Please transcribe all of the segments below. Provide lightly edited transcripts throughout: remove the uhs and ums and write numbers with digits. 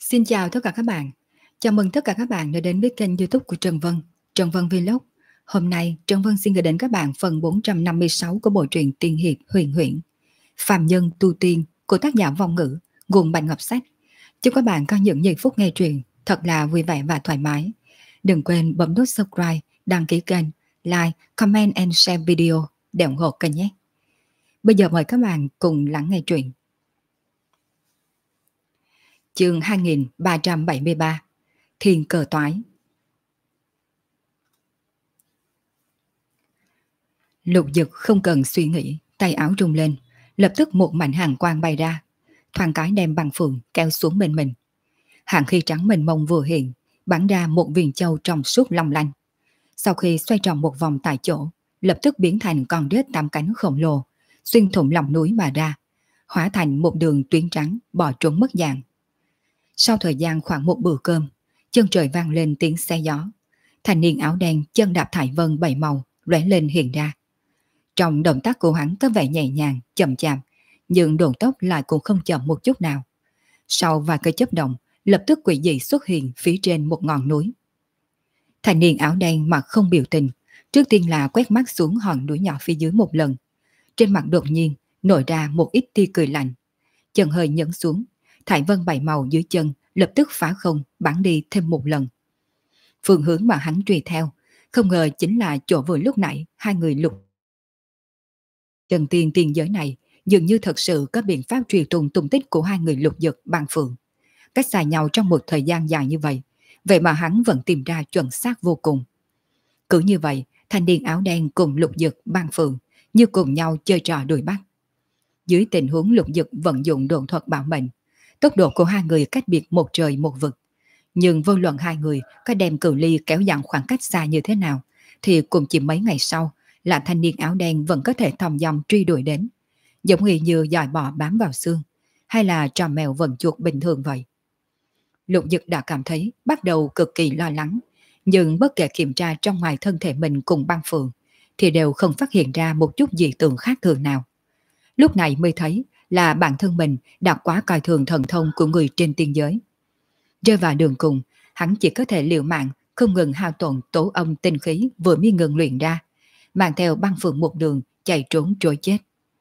Xin chào tất cả các bạn. Chào mừng tất cả các bạn đã đến với kênh YouTube của Trần Vân, Trần Vân Vlog. Hôm nay, Trần Vân xin gửi đến các bạn phần 456 của bộ truyện tiên hiệp huyền huyễn Phàm Nhân Tu Tiên của tác giả Vong Ngữ, nguồn Bạch Ngọc Sách. Chúc các bạn có những giây phút nghe truyện thật là vui vẻ và thoải mái. Đừng quên bấm nút subscribe, đăng ký kênh, like, comment and share video để ủng hộ kênh nhé. Bây giờ mời các bạn cùng lắng nghe truyện. Chương 2373 Thiên Cờ Toái. Lục Dực không cần suy nghĩ, tay áo rung lên, lập tức một mảnh hàng quang bay ra, thoáng cái đem băng phượng kéo xuống bên mình. Hàng khí trắng mênh mông vừa hiện, bắn ra một viên châu trong suốt long lanh. Sau khi xoay tròn một vòng tại chỗ, lập tức biến thành con rết tám cánh khổng lồ, xuyên thủng lòng núi mà ra, hóa thành một đường tuyến trắng bò trốn mất dạng. Sau thời gian khoảng một bữa cơm, chân trời vang lên tiếng xe gió. Thanh niên áo đen chân đạp thải vân bảy màu lóe lên hiện ra. Trong động tác của hắn có vẻ nhẹ nhàng, chậm chạp, nhưng độn tốc lại cũng không chậm một chút nào. Sau vài cây chớp động, lập tức quỷ dị xuất hiện phía trên một ngọn núi. Thanh niên áo đen mặt không biểu tình, trước tiên là quét mắt xuống hòn núi nhỏ phía dưới một lần. Trên mặt đột nhiên nổi ra một ít tia cười lạnh. Chân hơi nhấn xuống, thải vân bảy màu dưới chân lập tức phá không bắn đi thêm một lần. Phương hướng mà hắn truy theo, không ngờ chính là chỗ vừa lúc nãy hai người lục. Trần tiên tiên giới này dường như thật sự có biện pháp truy tung tung tích của hai người Lục Dực Băng Phượng. Cách xa nhau trong một thời gian dài như vậy, vậy mà hắn vẫn tìm ra chuẩn xác vô cùng. Cứ như vậy, thanh niên áo đen cùng Lục Dực Băng Phượng như cùng nhau chơi trò đuổi bắt. Dưới tình huống Lục Dực vận dụng độn thuật bảo mệnh, tốc độ của hai người cách biệt một trời một vực. Nhưng vô luận hai người có đem cự ly kéo giảm khoảng cách xa như thế nào, thì cũng chỉ mấy ngày sau là thanh niên áo đen vẫn có thể thòng dòng truy đuổi đến, giống như dòi bò bám vào xương, hay là trò mèo vần chuột bình thường vậy. Lục Dực đã cảm thấy bắt đầu cực kỳ lo lắng, nhưng bất kể kiểm tra trong ngoài thân thể mình cùng Băng Phượng, thì đều không phát hiện ra một chút dị tượng khác thường nào. Lúc này mới thấy là bản thân mình đã quá coi thường thần thông của người trên tiên giới. Rơi vào đường cùng, hắn chỉ có thể liều mạng không ngừng hao tổn tố âm tinh khí vừa mới ngừng luyện ra, mang theo Băng Phượng một đường chạy trốn trối chết.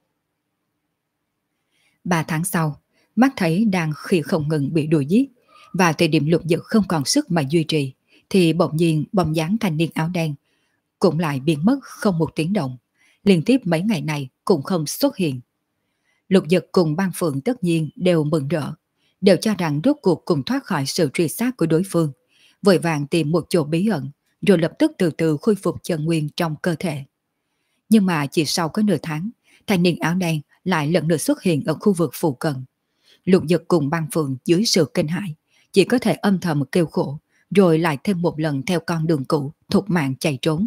3 tháng sau, mắt thấy đang khi không ngừng bị đuổi giết, và thời điểm Lục Dực không còn sức mà duy trì, thì bỗng nhiên bóng dáng thanh niên áo đen cũng lại biến mất không một tiếng động, liên tiếp mấy ngày này cũng không xuất hiện. Lục Dực cùng Băng Phượng tất nhiên đều mừng rỡ, đều cho rằng rốt cuộc cùng thoát khỏi sự truy sát của đối phương, vội vàng tìm một chỗ bí ẩn, rồi lập tức từ từ khôi phục chân nguyên trong cơ thể. Nhưng mà chỉ sau có nửa tháng, thanh niên áo đen lại lần nữa xuất hiện ở khu vực phụ cận. Lục Dực cùng Băng Phượng dưới sự kinh hãi, chỉ có thể âm thầm kêu khổ, rồi lại thêm một lần theo con đường cũ thục mạng chạy trốn.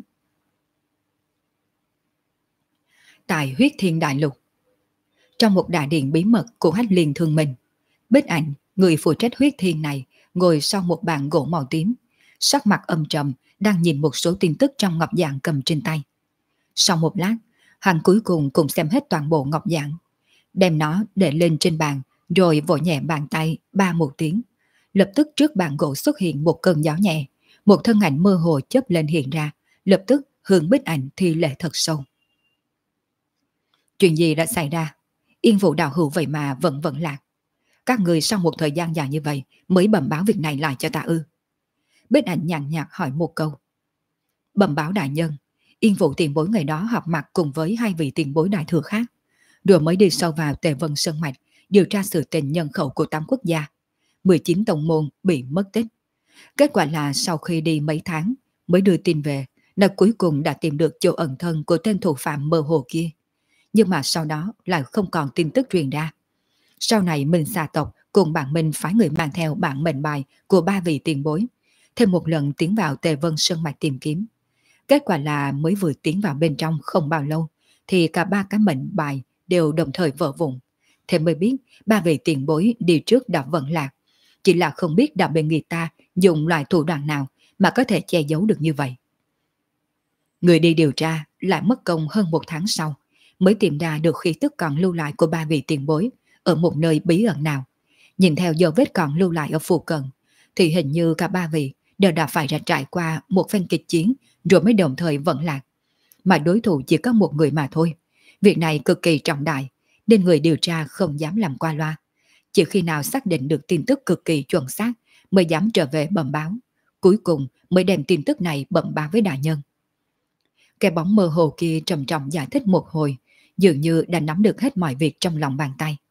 Tại Huyết Thiên Đại Lục, trong một đại điện bí mật của Hách Liên Thương Minh, Bích Ảnh, người phụ trách Huyết Thiên này, ngồi sau một bàn gỗ màu tím, sắc mặt âm trầm, đang nhìn một số tin tức trong ngọc giản cầm trên tay. Sau một lát, hắn cuối cùng cũng xem hết toàn bộ ngọc giản, đem nó để lên trên bàn, rồi vỗ nhẹ bàn tay ba một tiếng. Lập tức trước bàn gỗ xuất hiện một cơn gió nhẹ, một thân ảnh mơ hồ chớp lên hiện ra, lập tức hướng Bích Ảnh thi lễ thật sâu. Chuyện gì đã xảy ra? Yên Vũ đạo hữu vậy mà vẫn lạc. Các người sau một thời gian dài như vậy mới bẩm báo việc này lại cho ta ư? Bích Ảnh nhàn nhạt hỏi một câu. Bẩm báo đại nhân, Yên Vũ tiền bối ngày đó họp mặt cùng với hai vị tiền bối đại thừa khác, rồi mới đi sâu vào Tề Vân Sơn Mạch điều tra sự tình nhân khẩu của 8 quốc gia, 19 tông môn bị mất tích. Kết quả là sau khi đi mấy tháng mới đưa tin về, là cuối cùng đã tìm được chỗ ẩn thân của tên thủ phạm mơ hồ kia. Nhưng mà sau đó lại không còn tin tức truyền ra. Sau này Minh Xà tộc cùng bạn Minh phái người mang theo bản mệnh bài của 3 vị tiền bối, thêm một lần tiến vào Tề Vân Sơn Mạch tìm kiếm. Kết quả là mới vừa tiến vào bên trong không bao lâu, thì cả 3 cái mệnh bài đều đồng thời vỡ vụn. Thế mới biết 3 vị tiền bối đi trước đã vẫn lạc, chỉ là không biết đã bị người ta dùng loại thủ đoạn nào mà có thể che giấu được như vậy. Người đi điều tra lại mất công hơn 1 tháng sau, mới tìm ra được khí tức còn lưu lại của 3 vị tiền bối ở một nơi bí ẩn nào. Nhìn theo dấu vết còn lưu lại ở phù cận, thì hình như cả ba vị đều đã phải trải qua một phen kịch chiến rồi mới đồng thời vẫn lạc. Mà đối thủ chỉ có một người mà thôi. Việc này cực kỳ trọng đại, nên người điều tra không dám làm qua loa. Chỉ khi nào xác định được tin tức cực kỳ chuẩn xác mới dám trở về bẩm báo. Cuối cùng mới đem tin tức này bẩm báo với đại nhân. Cái bóng mơ hồ kia trầm trọng giải thích một hồi, dường như đã nắm được hết mọi việc trong lòng bàn tay.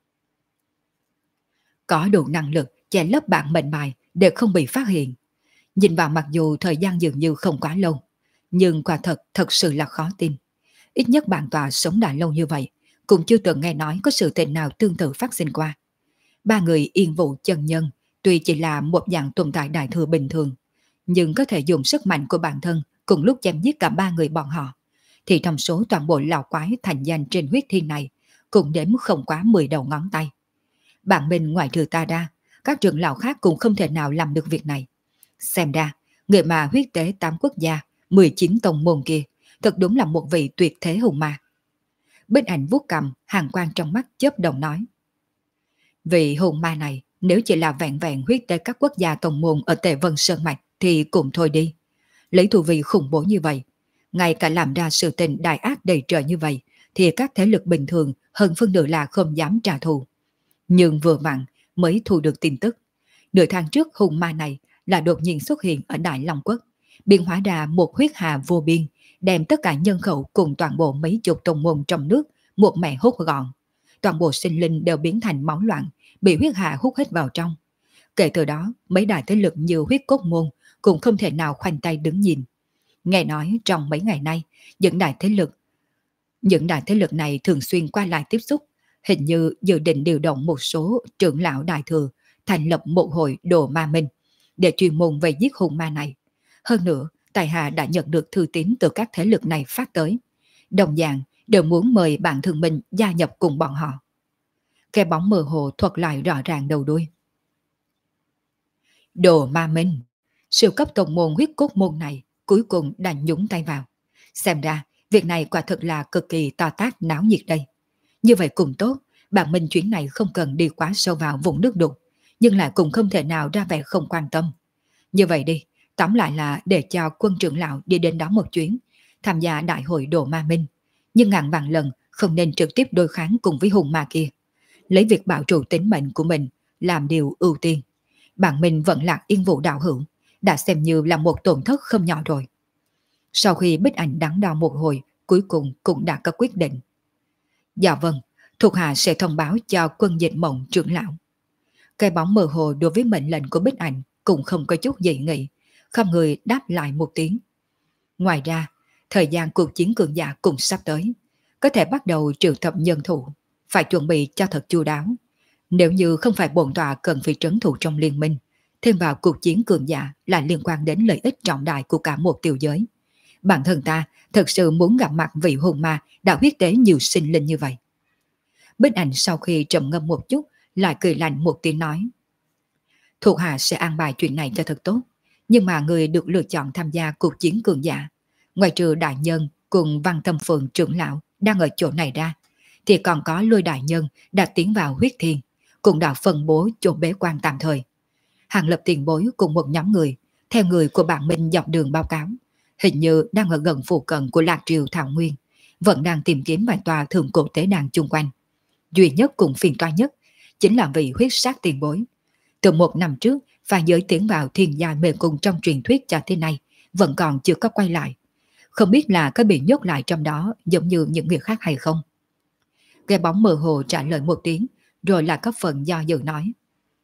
Có đủ năng lực che lấp bản mệnh bài để không bị phát hiện. Nhìn vào mặc dù thời gian dường như không quá lâu, nhưng quả thật sự là khó tin. Ít nhất bản tòa sống đã lâu như vậy, cũng chưa từng nghe nói có sự tình nào tương tự phát sinh qua. Ba người Yên Vũ chân nhân tuy chỉ là một dạng tồn tại đại thừa bình thường, nhưng có thể dùng sức mạnh của bản thân cùng lúc chém giết cả ba người bọn họ, thì trong số toàn bộ lão quái thành danh trên huyết thiên này cũng đếm không quá 10 đầu ngón tay. Bạn mình ngoại trừ ta ra, các trưởng lão khác cũng không thể nào làm được việc này. Xem ra, người mà huyết tế 8 quốc gia, 19 tông môn kia, thật đúng là một vị tuyệt thế hùng ma. Bích Ảnh vuốt cầm, hàn quang trong mắt chớp đồng nói. Vị hùng ma này, nếu chỉ là vẹn vẹn huyết tế các quốc gia tông môn ở Tề Vân Sơn Mạch thì cũng thôi đi. Lấy thù vị khủng bố như vậy, ngay cả làm ra sự tình đại ác đầy trời như vậy, thì các thế lực bình thường hơn phân nửa là không dám trả thù. Nhưng vừa vặn mới thu được tin tức. Nửa tháng trước hùng ma này là đột nhiên xuất hiện ở Đại Long Quốc, biến hóa ra một huyết hà vô biên, đem tất cả nhân khẩu cùng toàn bộ mấy chục tông môn trong nước một mẹ hút gọn. Toàn bộ sinh linh đều biến thành máu loạn, bị huyết hà hút hết vào trong. Kể từ đó, mấy đại thế lực như huyết cốt môn cũng không thể nào khoanh tay đứng nhìn. Nghe nói trong mấy ngày nay, những đại thế lực này thường xuyên qua lại tiếp xúc, hình như dự định điều động một số trưởng lão đại thừa thành lập một hội đồ ma minh để chuyên môn về giết hùng ma này. Hơn nữa, tại hạ đã nhận được thư tín từ các thế lực này phát tới. Đồng dạng đều muốn mời bạn thương minh gia nhập cùng bọn họ. Cái bóng mơ hồ thuật lại rõ ràng đầu đuôi. Đồ ma minh, siêu cấp tông môn huyết cốt môn này cuối cùng đã nhúng tay vào. Xem ra, việc này quả thực là cực kỳ to tát náo nhiệt đây. Như vậy cũng tốt, bạn Minh chuyến này không cần đi quá sâu vào vùng nước đục, nhưng lại cũng không thể nào ra vẻ không quan tâm. Như vậy đi, tóm lại là để cho quân trưởng lão đi đến đó một chuyến, tham gia đại hội đồ ma minh, nhưng ngàn vạn lần không nên trực tiếp đối kháng cùng với hùng ma kia. Lấy việc bảo trụ tính mệnh của mình làm điều ưu tiên. Bạn mình vẫn lạc Yên Vũ đạo hữu, đã xem như là một tổn thất không nhỏ rồi. Sau khi Bích Ảnh đắn đo một hồi, cuối cùng cũng đã có quyết định. Dạ vâng, thuộc hạ sẽ thông báo cho quân dịch mộng trưởng lão. Cái bóng mơ hồ đối với mệnh lệnh của Bích Ảnh cũng không có chút dị nghị, không người đáp lại một tiếng. Ngoài ra, thời gian cuộc chiến cường giả cũng sắp tới, có thể bắt đầu triệu tập nhân thủ, phải chuẩn bị cho thật chu đáo. Nếu như không phải bổn tọa cần phải trấn thủ trong liên minh, thêm vào cuộc chiến cường giả là liên quan đến lợi ích trọng đại của cả một tiểu giới. Bản thân ta thật sự muốn gặp mặt vị hùng ma đã huyết tế nhiều sinh linh như vậy. Bích Ảnh sau khi trầm ngâm một chút, lại cười lạnh một tiếng nói. Thuộc hạ sẽ an bài chuyện này cho thật tốt, nhưng mà người được lựa chọn tham gia cuộc chiến cường giả, ngoài trừ đại nhân cùng Văn Tâm Phượng trưởng lão đang ở chỗ này ra, thì còn có Lôi đại nhân đã tiến vào huyết thiên, cũng đã phân bố chỗ bế quan tạm thời. Hàng Lập tiền bối cùng một nhóm người, theo người của bạn mình dọc đường báo cáo, hình như đang ở gần phụ cận của Lạc Triều Thảo Nguyên, vẫn đang tìm kiếm vài tòa thượng cổ tế đàn chung quanh. Duy nhất cùng phiền toái nhất chính là vị huyết sát tiền bối. Từ một năm trước, và giới tiến vào thiên gia mê cung trong truyền thuyết cho thế này, vẫn còn chưa có quay lại. Không biết là có bị nhốt lại trong đó giống như những người khác hay không? Cái bóng mơ hồ trả lời một tiếng, rồi là có phần do dự nói.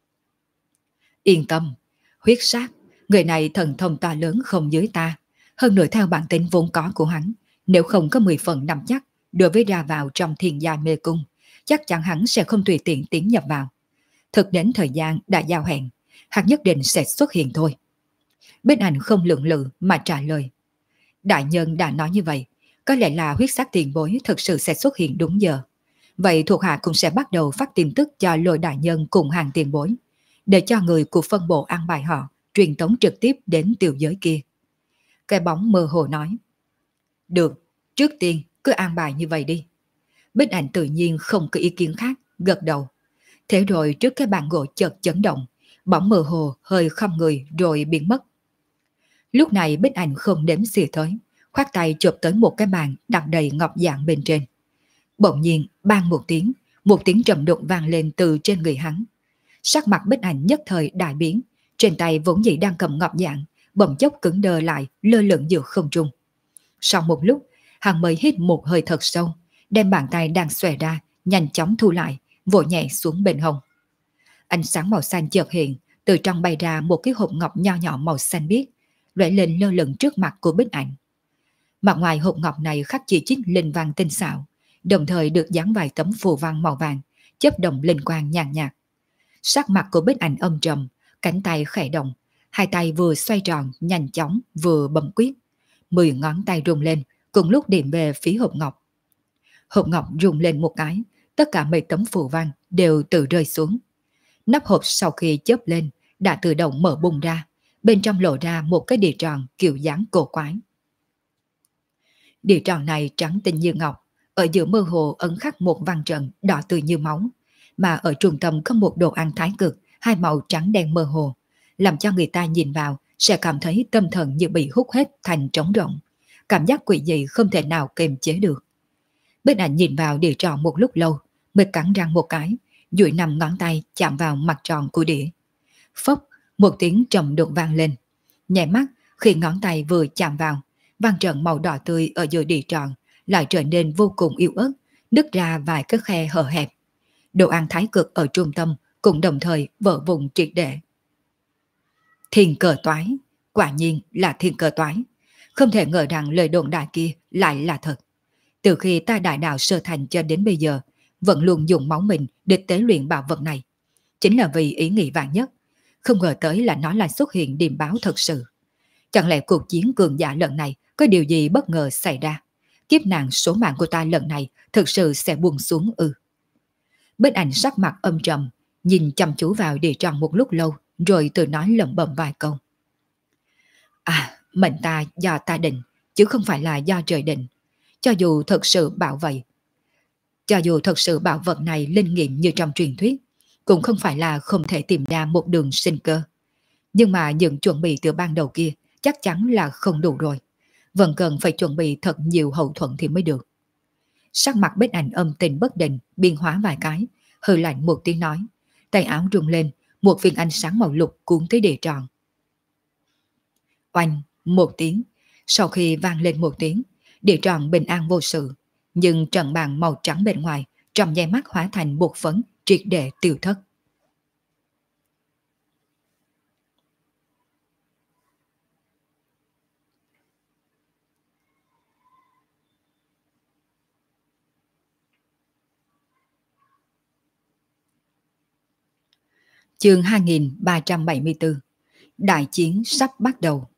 Yên tâm, huyết sát, người này thần thông to lớn không dưới ta. Hơn nữa theo bản tính vốn có của hắn, nếu không có 10 phần nắm chắc đối với ra vào trong thiên gia mê cung, chắc chắn hắn sẽ không tùy tiện tiến nhập vào. Thực đến thời gian đã giao hẹn, hắn nhất định sẽ xuất hiện thôi. Bích Ảnh không lượng lự mà trả lời. Đại nhân đã nói như vậy, có lẽ là huyết sát tiền bối thực sự sẽ xuất hiện đúng giờ. Vậy thuộc hạ cũng sẽ bắt đầu phát tin tức cho Lôi đại nhân cùng hàng tiền bối, để cho người của phân bộ an bài họ truyền tống trực tiếp đến tiểu giới kia. Cái bóng mơ hồ nói. Được, trước tiên cứ an bài như vậy đi. Bích Ảnh tự nhiên không có ý kiến khác, gật đầu. Thế rồi trước cái bàn gỗ chợt chấn động, bỗng mơ hồ hơi không người rồi biến mất. Lúc này Bích Ảnh không đếm xỉa tới, khoát tay chụp tới một cái bàn đặt đầy ngọc dạng bên trên. Bỗng nhiên bang một tiếng trầm đục vang lên từ trên người hắn. Sắc mặt Bích Ảnh nhất thời đại biến, trên tay vốn dĩ đang cầm ngọc dạng, bỗng chốc cứng đờ lại, lơ lửng giữa không trung. Sau một lúc, hắn mới hít một hơi thật sâu, đem bàn tay đang xòe ra, nhanh chóng thu lại, vỗ nhẹ xuống bên hông. Ánh sáng màu xanh chợt hiện, từ trong bay ra một cái hộp ngọc nho nhỏ màu xanh biếc, lóe lên lơ lửng trước mặt của Bích Ảnh. Mặt ngoài hộp ngọc này khắc chỉ chít linh văn tinh xảo, đồng thời được dán vài tấm phù văn màu vàng, chớp động linh quang nhàn nhạt. Sắc mặt của Bích Ảnh âm trầm, cánh tay khẽ động, hai tay vừa xoay tròn nhanh chóng vừa bấm quyết, 10 ngón tay rung lên, cùng lúc điểm về phía hộp ngọc. Hộp ngọc rung lên một cái, tất cả mấy tấm phù văn đều tự rơi xuống. Nắp hộp sau khi chớp lên đã tự động mở bung ra, bên trong lộ ra một cái đĩa tròn kiểu dáng cổ quái. Đĩa tròn này trắng tinh như ngọc, ở giữa mơ hồ ấn khắc một văn trận đỏ tươi như máu, mà ở trung tâm có một đồ ăn thái cực, hai màu trắng đen mơ hồ, làm cho người ta nhìn vào sẽ cảm thấy tâm thần như bị hút hết thành trống rỗng, cảm giác quỷ dị không thể nào kiềm chế được. Bích Ảnh nhìn vào đĩa tròn một lúc lâu, mới cắn răng một cái, duỗi 5 ngón tay chạm vào mặt tròn của đĩa. Phốc, một tiếng trầm đục vang lên. Nhẹ mắt, khi ngón tay vừa chạm vào, văn trận màu đỏ tươi ở giữa đĩa tròn lại trở nên vô cùng yếu ớt, nứt ra vài cái khe hở hẹp. Đồ ăn thái cực ở trung tâm cũng đồng thời vỡ vụn triệt để. Thiên cờ toái, quả nhiên là thiên cờ toái. Không thể ngờ rằng lời đồn đại kia lại là thật. Từ khi ta đại đạo sơ thành cho đến bây giờ, vẫn luôn dùng máu mình để tế luyện bảo vật này. Chính là vì ý nghĩ vạn nhất. Không ngờ tới là nó lại xuất hiện điềm báo thật sự. Chẳng lẽ cuộc chiến cường giả lần này có điều gì bất ngờ xảy ra? Kiếp nạn số mạng của ta lần này thực sự sẽ buông xuống ư? Bích Ảnh sắc mặt âm trầm, nhìn chăm chú vào đĩa tròn một lúc lâu, rồi tự nói lẩm bẩm vài câu. Mệnh ta do ta định, chứ không phải là do trời định. Cho dù thật sự bảo vật này linh nghiệm như trong truyền thuyết, cũng không phải là không thể tìm ra một đường sinh cơ. Nhưng mà những chuẩn bị từ ban đầu kia chắc chắn là không đủ rồi. Vẫn cần phải chuẩn bị thật nhiều hậu thuẫn thì mới được. Sắc mặt Bích Ảnh âm tình bất định, biến hóa vài cái, hừ lạnh một tiếng nói. Tay áo rung lên, một viên ánh sáng màu lục cuốn tới đĩa tròn. Oanh, một tiếng. Sau khi vang lên một tiếng, đĩa tròn bình an vô sự. Nhưng trận bàn màu trắng bên ngoài trong nháy mắt hóa thành bột phấn triệt để tiêu thất. Chương 2374. Đại chiến sắp bắt đầu.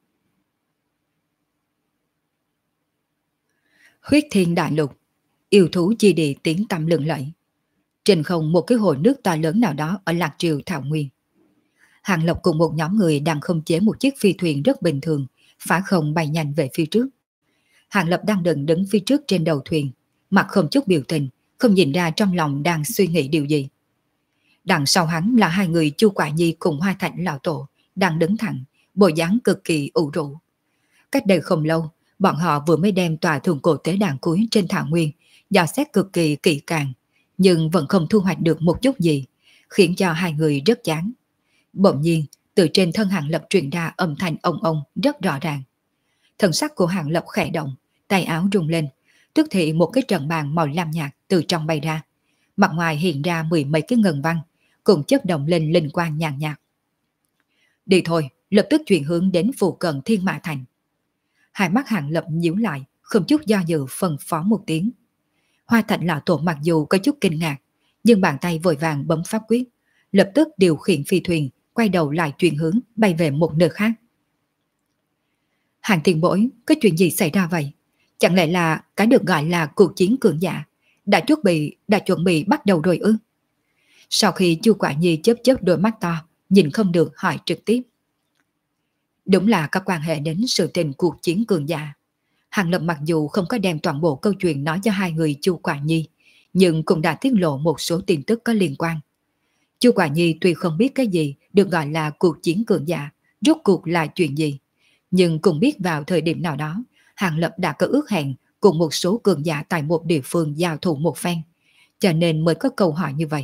Huyết Thiên Đại Lục, yêu thú chi địa tiếng tăm lừng lẫy. Trên không một cái hồ nước to lớn nào đó ở Lạc Triều Thảo Nguyên. Hàng Lộc cùng một nhóm người đang khống chế một chiếc phi thuyền rất bình thường, phá không bay nhanh về phía trước. Hàng Lập đang đứng phía trước trên đầu thuyền, mặt không chút biểu tình, không nhìn ra trong lòng đang suy nghĩ điều gì. Đằng sau hắn là hai người Chu Quả Nhi cùng Hoa Thạch lão tổ, đang đứng thẳng, bộ dáng cực kỳ ủ rũ. Cách đây không lâu, bọn họ vừa mới đem tòa thượng cổ tế đàn cuối trên Thảo Nguyên, dò xét cực kỳ kỹ càng, nhưng vẫn không thu hoạch được một chút gì, khiến cho hai người rất chán. Bỗng nhiên, từ trên thân Hàng Lập truyền ra âm thanh ông rất rõ ràng. Thần sắc của Hàng Lập khẽ động, tay áo rung lên, tức thì một cái trận bàn màu lam nhạt từ trong bay ra. Mặt ngoài hiện ra 10 mấy cái ngân văn, cùng chất động lên linh quang nhàn nhạt. Đi thôi, lập tức chuyển hướng đến phụ cận Thiên Mã Thành. Hai mắt Hàng Lập nhíu lại, không chút do dự phân phó một tiếng. Hoa Thạch lão tổ mặc dù có chút kinh ngạc, nhưng bàn tay vội vàng bấm pháp quyết, lập tức điều khiển phi thuyền, quay đầu lại chuyển hướng bay về một nơi khác. Hàng tiền bối, có chuyện gì xảy ra vậy? Chẳng lẽ là cái được gọi là cuộc chiến cường giả đã chuẩn bị bắt đầu rồi ư? Sau khi Chu Quả Nhi chớp chớp đôi mắt to, nhìn không được hỏi trực tiếp. Đúng là có quan hệ đến sự tình cuộc chiến cường giả. Hàng Lập mặc dù không có đem toàn bộ câu chuyện nói cho hai người Chu Quả Nhi, nhưng cũng đã tiết lộ một số tin tức có liên quan. Chu Quả Nhi tuy không biết cái gì được gọi là cuộc chiến cường giả, rốt cuộc là chuyện gì, nhưng cũng biết vào thời điểm nào đó, Hàng Lập đã có ước hẹn cùng một số cường giả tại một địa phương giao thủ một phen, cho nên mới có câu hỏi như vậy.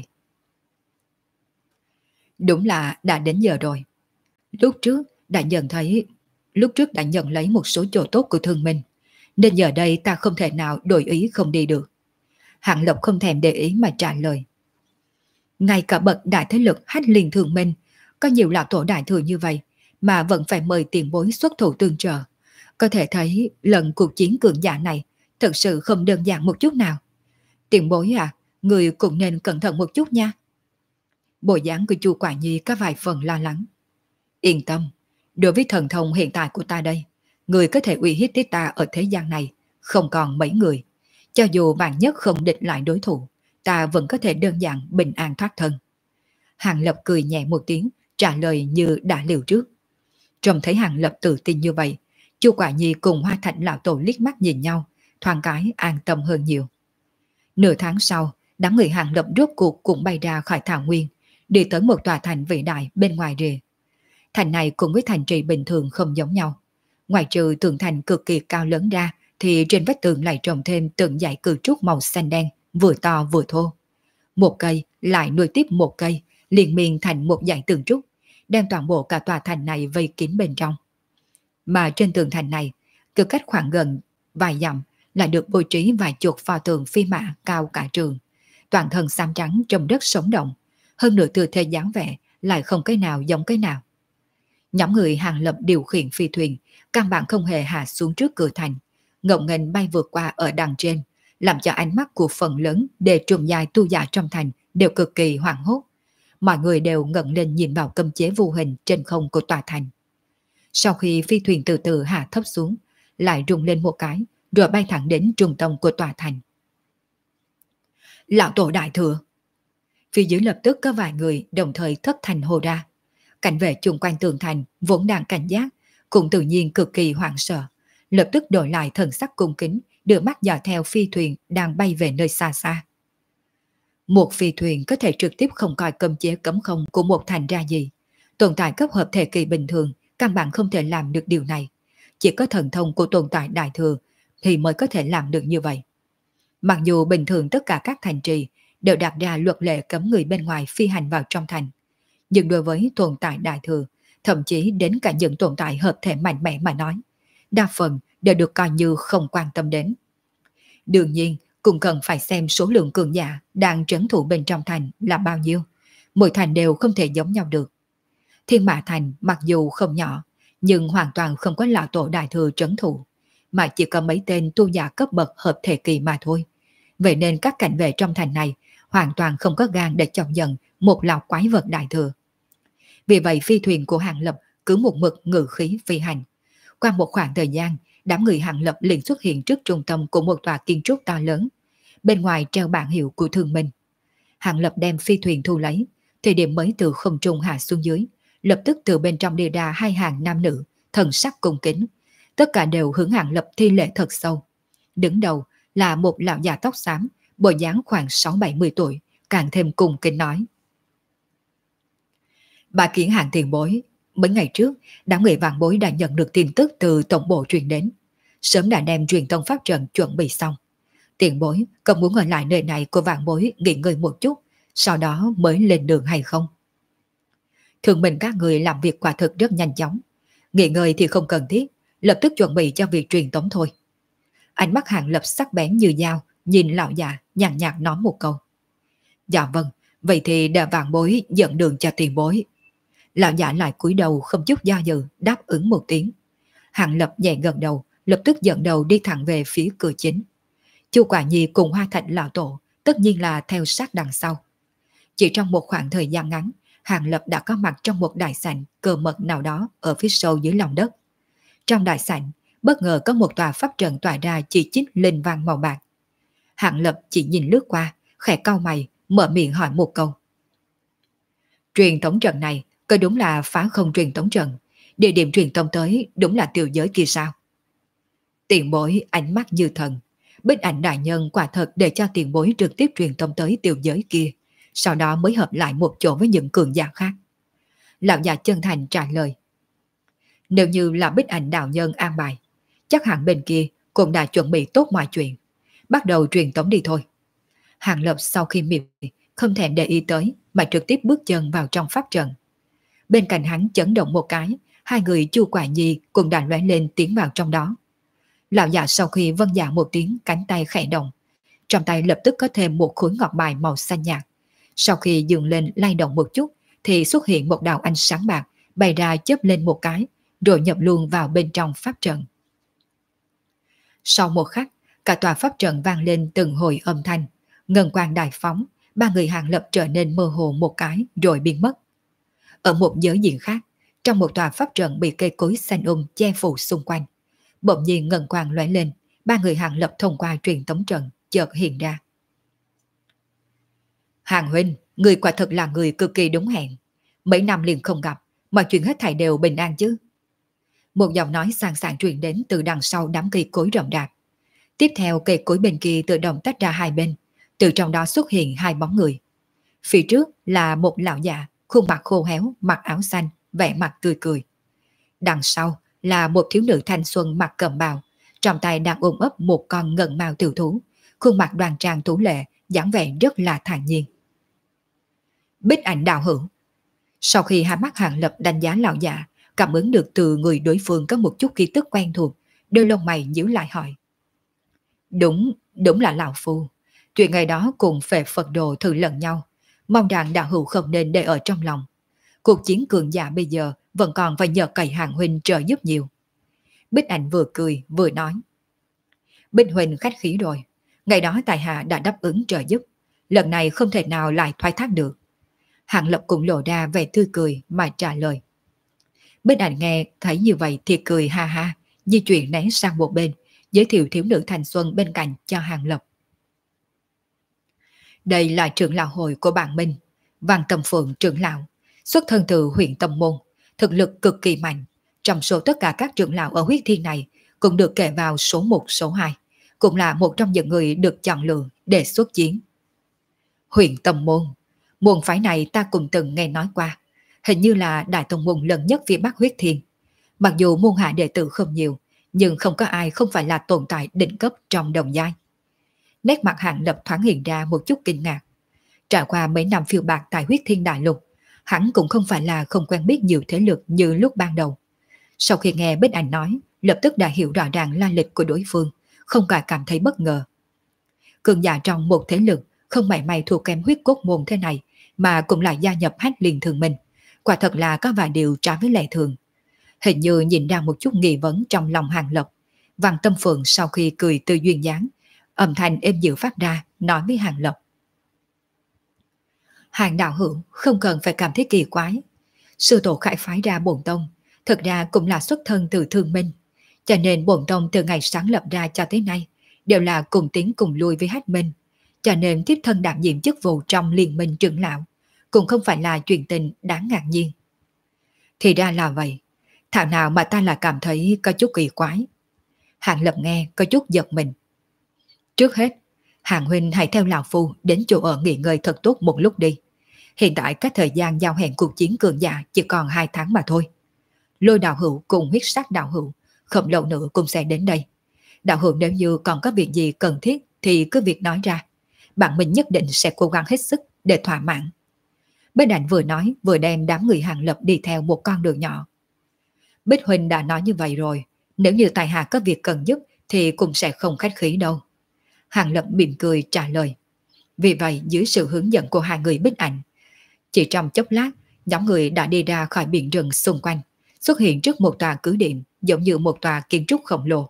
Đúng là đã đến giờ rồi. Lúc trước đã nhận thấy, lúc trước đã nhận lấy một số chỗ tốt của thương minh, nên giờ đây ta không thể nào đổi ý không đi được. Hạng Lập không thèm để ý mà trả lời. Ngay cả bậc đại thế lực Hách Liên Thương Minh, có nhiều lão tổ đại thừa như vậy, mà vẫn phải mời tiền bối xuất thủ tương trợ. Có thể thấy lần cuộc chiến cường giả này thật sự không đơn giản một chút nào. Tiền bối à, người cũng nên cẩn thận một chút nha. Bộ dáng của Chu Quả Nhi có vài phần lo lắng. Yên tâm, đối với thần thông hiện tại của ta đây, người có thể uy hiếp tới ta ở thế gian này, không còn mấy người. Cho dù vạn nhất không địch lại đối thủ, ta vẫn có thể đơn giản bình an thoát thân. Hàng Lập cười nhẹ một tiếng, trả lời như đã liều trước. Trông thấy Hàng Lập tự tin như vậy, Chu Quả Nhi cùng Hoa Thạch lão tổ liếc mắt nhìn nhau, thoáng cái an tâm hơn nhiều. Nửa tháng sau, đám người Hàng Lập rốt cuộc cũng bay ra khỏi thảo nguyên, đi tới một tòa thành vĩ đại bên ngoài rìa. Thành này cùng với thành trì bình thường không giống nhau. Ngoài trừ tường thành cực kỳ cao lớn ra, thì trên vách tường lại trồng thêm từng dãy cự trúc màu xanh đen, vừa to vừa thô. Một cây lại nuôi tiếp một cây, liền miên thành một dãy tường trúc, đem toàn bộ cả tòa thành này vây kín bên trong. Mà trên tường thành này, cứ cách khoảng gần vài dặm lại được bố trí vài chục pho tượng phi mã cao cả trường, toàn thân xám trắng trong đất sống động, hơn nữa tư thế dáng vẻ lại không cái nào giống cái nào. Nhóm người Hàng Lập điều khiển phi thuyền, căn bản không hề hạ xuống trước cửa thành, ngộng nghênh bay vượt qua ở đằng trên, làm cho ánh mắt của phần lớn đề trùng dài tu giả trong thành đều cực kỳ hoảng hốt. Mọi người đều ngẩng lên nhìn vào cấm chế vô hình trên không của tòa thành. Sau khi phi thuyền từ từ hạ thấp xuống, lại rung lên một cái, rồi bay thẳng đến trung tâm của tòa thành. Lão tổ đại thừa! Phía dưới lập tức có vài người đồng thời thất thành hô ra. Cảnh vệ chung quanh tường thành vốn đang cảnh giác, cũng tự nhiên cực kỳ hoảng sợ, lập tức đổi lại thần sắc cung kính, đưa mắt dò theo phi thuyền đang bay về nơi xa xa. Một phi thuyền có thể trực tiếp không coi cấm chế cấm không của một thành ra gì. Tồn tại cấp hợp thể kỳ bình thường, căn bản không thể làm được điều này. Chỉ có thần thông của tồn tại đại thừa thì mới có thể làm được như vậy. Mặc dù bình thường tất cả các thành trì đều đặt ra luật lệ cấm người bên ngoài phi hành vào trong thành, nhưng đối với tồn tại đại thừa, thậm chí đến cả những tồn tại hợp thể mạnh mẽ mà nói, đa phần đều được coi như không quan tâm đến. Đương nhiên, cũng cần phải xem số lượng cường giả đang trấn thủ bên trong thành là bao nhiêu. Mỗi thành đều không thể giống nhau được. Thiên Mã Thành mặc dù không nhỏ, nhưng hoàn toàn không có lão tổ đại thừa trấn thủ, mà chỉ có mấy tên tu giả cấp bậc hợp thể kỳ mà thôi. Vậy nên các cảnh vệ trong thành này hoàn toàn không có gan để chọc giận một lão quái vật đại thừa. Vì vậy phi thuyền của Hàng Lập cứ một mực ngự khí phi hành. Qua một khoảng thời gian, đám người Hàng Lập liền xuất hiện trước trung tâm của một tòa kiến trúc to lớn. Bên ngoài treo bảng hiệu của thương minh. Hàng Lập đem phi thuyền thu lấy, thời điểm mới từ không trung hạ xuống dưới, lập tức từ bên trong đi ra hai hàng nam nữ, thần sắc cung kính. Tất cả đều hướng Hàng Lập thi lễ thật sâu. Đứng đầu là một lão già tóc xám, bộ dáng khoảng 6-70 tuổi, càng thêm cung kính nói. Bà kiến Hàng tiền bối, mấy ngày trước, đám người vạn bối đã nhận được tin tức từ tổng bộ truyền đến. Sớm đã đem truyền tông pháp trận chuẩn bị xong. Tiền bối có muốn ở lại nơi này của vạn bối nghỉ ngơi một chút, sau đó mới lên đường hay không? Thường mình các người làm việc quả thực rất nhanh chóng. Nghỉ ngơi thì không cần thiết, lập tức chuẩn bị cho việc truyền tống thôi. Ánh mắt Hàng Lập sắc bén như dao, nhìn lão già nhàn nhạt nói một câu. Dạ vâng, vậy thì để vạn bối dẫn đường cho tiền bối. Lão giả lại cúi đầu không chút do dự đáp ứng một tiếng. Hàng Lập nhẹ gật đầu, lập tức dẫn đầu đi thẳng về phía cửa chính. Chu Quả Nhi cùng Hoa Thạch lão tổ tất nhiên là theo sát đằng sau. Chỉ trong một khoảng thời gian ngắn, Hàng Lập đã có mặt trong một đại sảnh cơ mật nào đó ở phía sâu dưới lòng đất. Trong đại sảnh, bất ngờ có một tòa pháp trận tỏa ra chỉ chít lên vàng màu bạc. Hàng Lập chỉ nhìn lướt qua, khẽ cau mày, mở miệng hỏi một câu. Truyền tống trận này có đúng là phá không truyền tống trận, địa điểm truyền tống tới đúng là tiểu giới kia sao? Tiền bối ánh mắt như thần, Bích Ảnh đại nhân quả thật để cho tiền bối trực tiếp truyền tống tới tiểu giới kia, sau đó mới hợp lại một chỗ với những cường giả khác. Lão già chân thành trả lời. Nếu như là Bích Ảnh đạo nhân an bài, chắc hẳn bên kia cũng đã chuẩn bị tốt mọi chuyện. Bắt đầu truyền tống đi thôi. Hàng Lập sau khi mỉm không thèm để ý tới mà trực tiếp bước chân vào trong pháp trận. Bên cạnh hắn chấn động một cái, hai người Chu Quả Nhi cũng đã lóe lên tiến vào trong đó. Lão già sau khi vâng dạ một tiếng, cánh tay khẽ động, trong tay lập tức có thêm một khối ngọc bài màu xanh nhạt. Sau khi dừng lên lay động một chút thì xuất hiện một đạo ánh sáng bạc bay ra chớp lên một cái, rồi nhập luôn vào bên trong pháp trận. Sau một khắc, cả tòa pháp trận vang lên từng hồi âm thanh, ngân quang đại phóng, ba người Hàng Lập trở nên mơ hồ một cái rồi biến mất. Ở một giới diện khác, trong một tòa pháp trận bị cây cối xanh che phủ xung quanh, bỗng nhiên ngân quang lóe lên, ba người Hàng Lập thông qua truyền tống trận chợt hiện ra. Hàng huynh, người quả thật là người cực kỳ đúng hẹn. Mấy năm liền không gặp, mọi chuyện hết thảy đều bình an chứ? Một giọng nói sang sảng truyền đến từ đằng sau đám cây cối rậm rạp. Tiếp theo cây cối bên kia tự động tách ra hai bên, từ trong đó xuất hiện hai bóng người. Phía trước là một lão già, khuôn mặt khô héo, mặc áo xanh, vẻ mặt tươi cười. Đằng sau là một thiếu nữ thanh xuân mặc cẩm bào, trong tay đang ôm ấp một con ngân mao tiểu thú, khuôn mặt đoan trang tú lệ, dáng vẻ rất là thản nhiên. Bích Ảnh đạo hữu. Sau khi hai mắt Hàng Lập đánh giá lão già, cảm ứng được từ người đối phương có một chút khí tức quen thuộc, đôi lông mày nhíu lại hỏi. Đúng là lão phu. Chuyện ngày đó cùng phệ Phật đồ thử lần nhau, mong rằng đạo hữu không nên để ở trong lòng. Cuộc chiến cường giả bây giờ vẫn còn phải nhờ cậy Hàng huynh trợ giúp nhiều. Bích Ảnh vừa cười vừa nói. Bích huynh khách khí rồi, ngày đó tài hạ đã đáp ứng trợ giúp, lần này không thể nào lại thoái thác được. Hàng Lập cũng lộ ra vẻ tươi cười mà trả lời. Bích Ảnh nghe thấy như vậy thì cười ha ha, di chuyển né sang một bên, giới thiệu thiếu nữ thanh xuân bên cạnh cho Hàng Lập. Đây là trưởng lão hội của bạn Minh, Văn Tâm Phượng trưởng lão, xuất thân từ huyện Tâm Môn, thực lực cực kỳ mạnh. Trong số tất cả các trưởng lão ở huyết thiên này cũng được kể vào số 1 số 2, cũng là một trong những người được chọn lựa để xuất chiến. Huyện Tâm Môn, môn phái này ta cũng từng nghe nói qua, hình như là đại tông môn lớn nhất phía Bắc huyết thiên. Mặc dù môn hạ đệ tử không nhiều, nhưng không có ai không phải là tồn tại đỉnh cấp trong đồng giai. Nét mặt Hàng Lập thoáng hiện ra một chút kinh ngạc. Trải qua mấy năm phiêu bạt tại huyết thiên đại lục, hắn cũng không phải là không quen biết nhiều thế lực như lúc ban đầu. Sau khi nghe Bích Ảnh nói, lập tức đã hiểu rõ ràng lai lịch của đối phương, không cả cảm thấy bất ngờ. Cường giả trong một thế lực không mảy may thua kém huyết cốt môn thế này, mà cũng là gia nhập Hách Liên Thường Minh, quả thật là có vài điều trái với lệ thường. Hình như nhìn ra một chút nghi vấn trong lòng Hàng Lập. Văn Tâm Phượng sau khi cười từ duyên dáng, âm thanh êm dịu phát ra, nói với Hàng Lập. Hàng đạo hữu không cần phải cảm thấy kỳ quái. Sư tổ khải phái ra bổn tông, thật ra cũng là xuất thân từ Thương Minh. Cho nên bổn tông từ ngày sáng lập ra cho tới nay, đều là cùng tiến cùng lui với Hách Minh. Cho nên tiếp thân đảm nhiệm chức vụ trong liên minh trưởng lão, cũng không phải là chuyện tình đáng ngạc nhiên. Thì ra là vậy, thảo nào mà ta lại cảm thấy có chút kỳ quái. Hàng Lập nghe có chút giật mình. Trước hết, Hàng huynh hãy theo lão phu đến chỗ ở nghỉ ngơi thật tốt một lúc đi. Hiện tại cách thời gian giao hẹn cuộc chiến cường giả chỉ còn 2 tháng mà thôi. Lôi đạo hữu cùng huyết sắc đạo hữu không lâu nữa cũng sẽ đến đây. Đạo hữu nếu như còn có việc gì cần thiết thì cứ việc nói ra. Bạn mình nhất định sẽ cố gắng hết sức để thỏa mãn. Bên Ảnh vừa nói vừa đem đám người Hàng Lập đi theo một con đường nhỏ. Bích huynh đã nói như vậy rồi, nếu như tài hạ có việc cần giúp thì cũng sẽ không khách khí đâu. Hàng Lập mỉm cười trả lời. Vì vậy dưới sự hướng dẫn của hai người Bích Ảnh, chỉ trong chốc lát, nhóm người đã đi ra khỏi biển rừng xung quanh, xuất hiện trước một tòa cứ điểm giống như một tòa kiến trúc khổng lồ.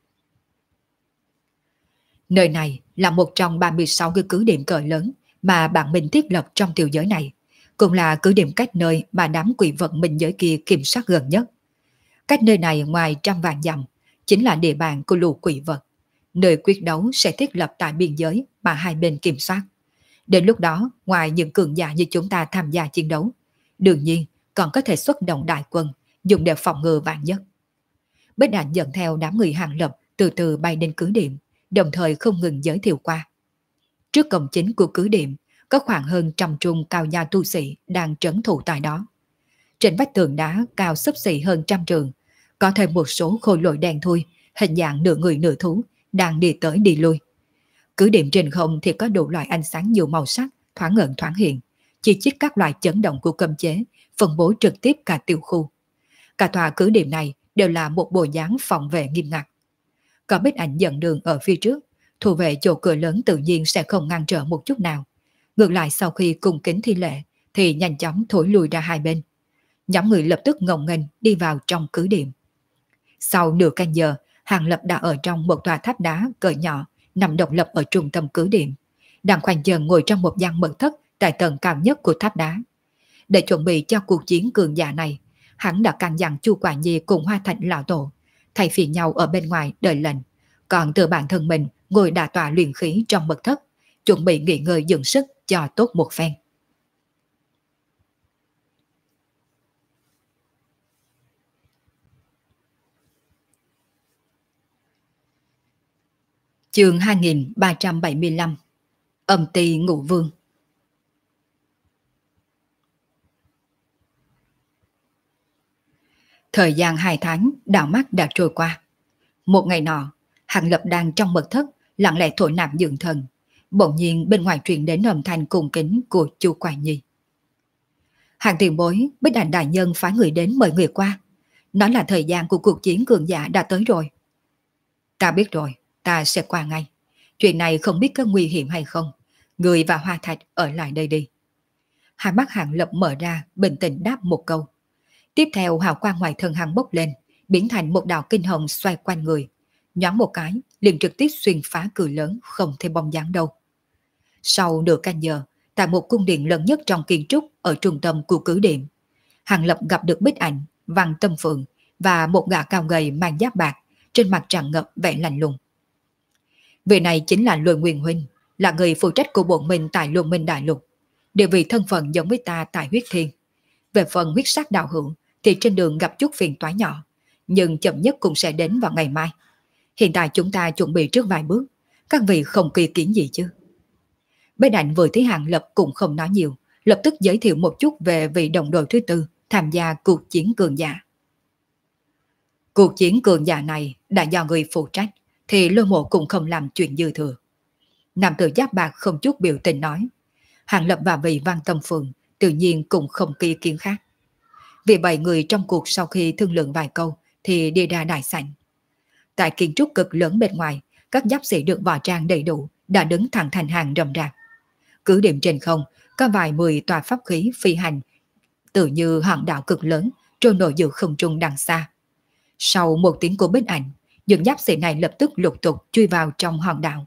Nơi này là một trong 36 cái cứ điểm cỡ lớn mà bạn mình thiết lập trong tiểu giới này, cũng là cứ điểm cách nơi mà đám quỷ vật minh giới kia kiểm soát gần nhất. Cách nơi này ngoài trăm vạn dặm, chính là địa bàn của lũ quỷ vật. Nơi quyết đấu sẽ thiết lập tại biên giới mà hai bên kiểm soát. Đến lúc đó, ngoài những cường giả như chúng ta tham gia chiến đấu, đương nhiên còn có thể xuất động đại quân, dùng để phòng ngừa vạn nhất. Bích Ảnh dẫn theo đám người Hàng Lập từ từ bay đến cứ điểm, đồng thời không ngừng giới thiệu qua. Trước cổng chính của cứ điểm, có khoảng hơn trăm trung cao gia tu sĩ đang trấn thủ tại đó. Trên vách tường đá cao xấp xỉ hơn trăm trường, có thêm một số khôi lỗi đen thui, hình dạng nửa người nửa thú, đang đi tới đi lui. Cứ điểm trên không thì có đủ loại ánh sáng nhiều màu sắc, thoáng ẩn thoáng hiện, chi chít các loại chấn động của cấm chế, phân bố trực tiếp cả tiểu khu. Cả tòa cứ điểm này đều là một bộ dáng phòng vệ nghiêm ngặt. Có Bích Ảnh dẫn đường ở phía trước, thủ vệ chỗ cửa lớn tự nhiên sẽ không ngăn trở một chút nào. Ngược lại sau khi cung kính thi lễ thì nhanh chóng thổi lùi ra hai bên. Nhóm người lập tức ngông nghênh đi vào trong cứ điểm. Sau nửa canh giờ, Hàng Lập đã ở trong một tòa tháp đá cỡ nhỏ nằm độc lập ở trung tâm cứ điểm, đang khoanh chân ngồi trong một gian mật thất tại tầng cao nhất của tháp đá. Để chuẩn bị cho cuộc chiến cường giả này, hắn đã căn dặn Chu Quả Nhi cùng Hoa Thạch lão tổ thay phiên nhau ở bên ngoài đợi lệnh, còn từ bản thân mình ngồi đả tọa luyện khí trong mật thất, chuẩn bị nghỉ ngơi dưỡng sức cho tốt một phen. Chương 2375 Âm Ti Ngũ Vương. Thời gian 2 tháng đảo mắt đã trôi qua. Một ngày nọ, Hàng Lập đang trong mật thất lặng lẽ thổi nạp dưỡng thần. Bỗng nhiên bên ngoài truyền đến âm thanh cung kính của Chu Quả Nhi. Hàng tiền bối, Bích Ảnh đại nhân phái người đến mời người qua. Nói là thời gian của cuộc chiến cường giả đã tới rồi. Ta biết rồi, ta sẽ qua ngay. Chuyện này không biết có nguy hiểm hay không. Người và Hoa Thạch ở lại đây đi. Hai mắt Hàng Lập mở ra, bình tĩnh đáp một câu. Tiếp theo hào quang ngoài thân hắn bốc lên, biến thành một đạo kinh hồng xoay quanh người. Nhoáng một cái, liền trực tiếp xuyên phá cửa lớn, không thêm bóng dáng đâu. Sau nửa canh giờ, tại một cung điện lớn nhất trong kiến trúc ở trung tâm của cứ điểm, Hàng Lập gặp được Bích Ảnh, Văn Tâm Phượng và một gã cao gầy mang giáp bạc, trên mặt tràn ngập vẻ lạnh lùng. Vị này chính là Luân Nguyên Huynh, là người phụ trách của bọn mình tại Luân Minh Đại Lục, địa vị thân phận giống với ta tại Huyết Thiên. Về phần huyết sắc đạo hữu thì trên đường gặp chút phiền toái nhỏ, nhưng chậm nhất cũng sẽ đến vào ngày mai. Hiện tại chúng ta chuẩn bị trước vài bước, các vị không kỳ kiến gì chứ? Bên Ảnh vừa thấy Hàng Lập cũng không nói nhiều, lập tức giới thiệu một chút về vị đồng đội thứ tư tham gia cuộc chiến cường giả. Cuộc chiến cường giả này đã do người phụ trách, thì Lôi Mộ cũng không làm chuyện dư thừa. Nam tử giáp bạc không chút biểu tình nói. Hàng Lập và vị Văn Tâm Phượng tự nhiên cũng không kỳ kiến khác. Vì bảy người trong cuộc sau khi thương lượng vài câu thì đi ra đại sảnh. Tại kiến trúc cực lớn bên ngoài, các giáp sĩ được võ trang đầy đủ đã đứng thẳng thành hàng rầm rạp. Cứ điểm trên không có vài 10 tòa pháp khí phi hành, tự như hòn đảo cực lớn trôi nổi giữa không trung đằng xa. Sau một tiếng của Bích Ảnh, những giáp sĩ này lập tức lục tục truy vào trong hòn đảo.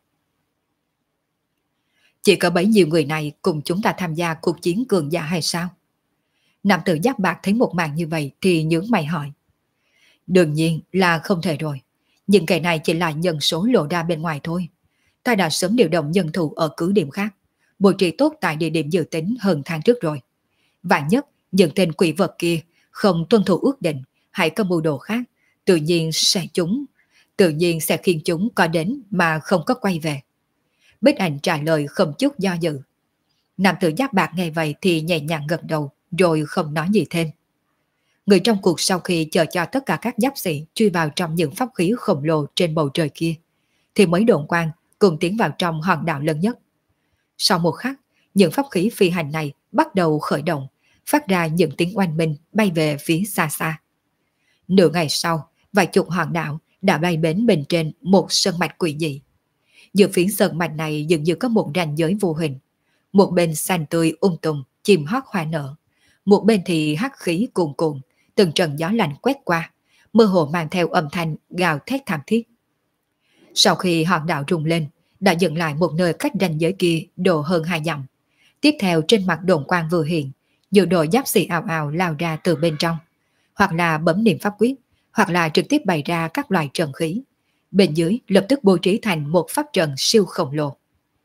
Chỉ có bấy nhiêu người này cùng chúng ta tham gia cuộc chiến cường giả hay sao? Nam tử giáp bạc thấy một màn như vậy thì nhướng mày hỏi. Đương nhiên là không thể rồi, nhưng cái này chỉ là nhân số lộ ra bên ngoài thôi. Ta đã sớm điều động nhân thủ ở cứ điểm khác, bố trí tốt tại địa điểm dự tính hơn tháng trước rồi. Vạn nhất những tên quỷ vật kia không tuân thủ ước định hay có mưu đồ khác, tự nhiên sẽ khiến chúng có đến mà không có quay về. Bích Ảnh trả lời không chút do dự. Nam tử giáp bạc nghe vậy thì nhẹ nhàng gật đầu rồi không nói gì thêm. Người trong cuộc sau khi chờ cho tất cả các giáp sĩ truy vào trong những pháp khí khổng lồ trên bầu trời kia, thì mấy đồn quan cùng tiến vào trong hòn đảo lớn nhất. Sau một khắc, những pháp khí phi hành này bắt đầu khởi động, phát ra những tiếng oanh minh bay về phía xa xa. Nửa ngày sau, vài chục hòn đảo đã bay bến bên trên một sơn mạch quỷ dị. Giữa phiến sơn mạch này dường như có một ranh giới vô hình. Một bên xanh tươi tùm, chim hót hoa nở. Một bên thì hắc khí cuồn cuộn, từng trận gió lạnh quét qua, mơ hồ mang theo âm thanh gào thét thảm thiết. Sau khi hòn đảo rung lên, đã dừng lại một nơi cách ranh giới kia độ hơn 2 dặm. Tiếp theo trên mặt đồn quang vừa hiện, nhiều đội giáp sĩ ào ào lao ra từ bên trong, hoặc là bấm niệm pháp quyết, hoặc là trực tiếp bày ra các loại trận khí. Bên dưới lập tức bố trí thành một pháp trận siêu khổng lồ.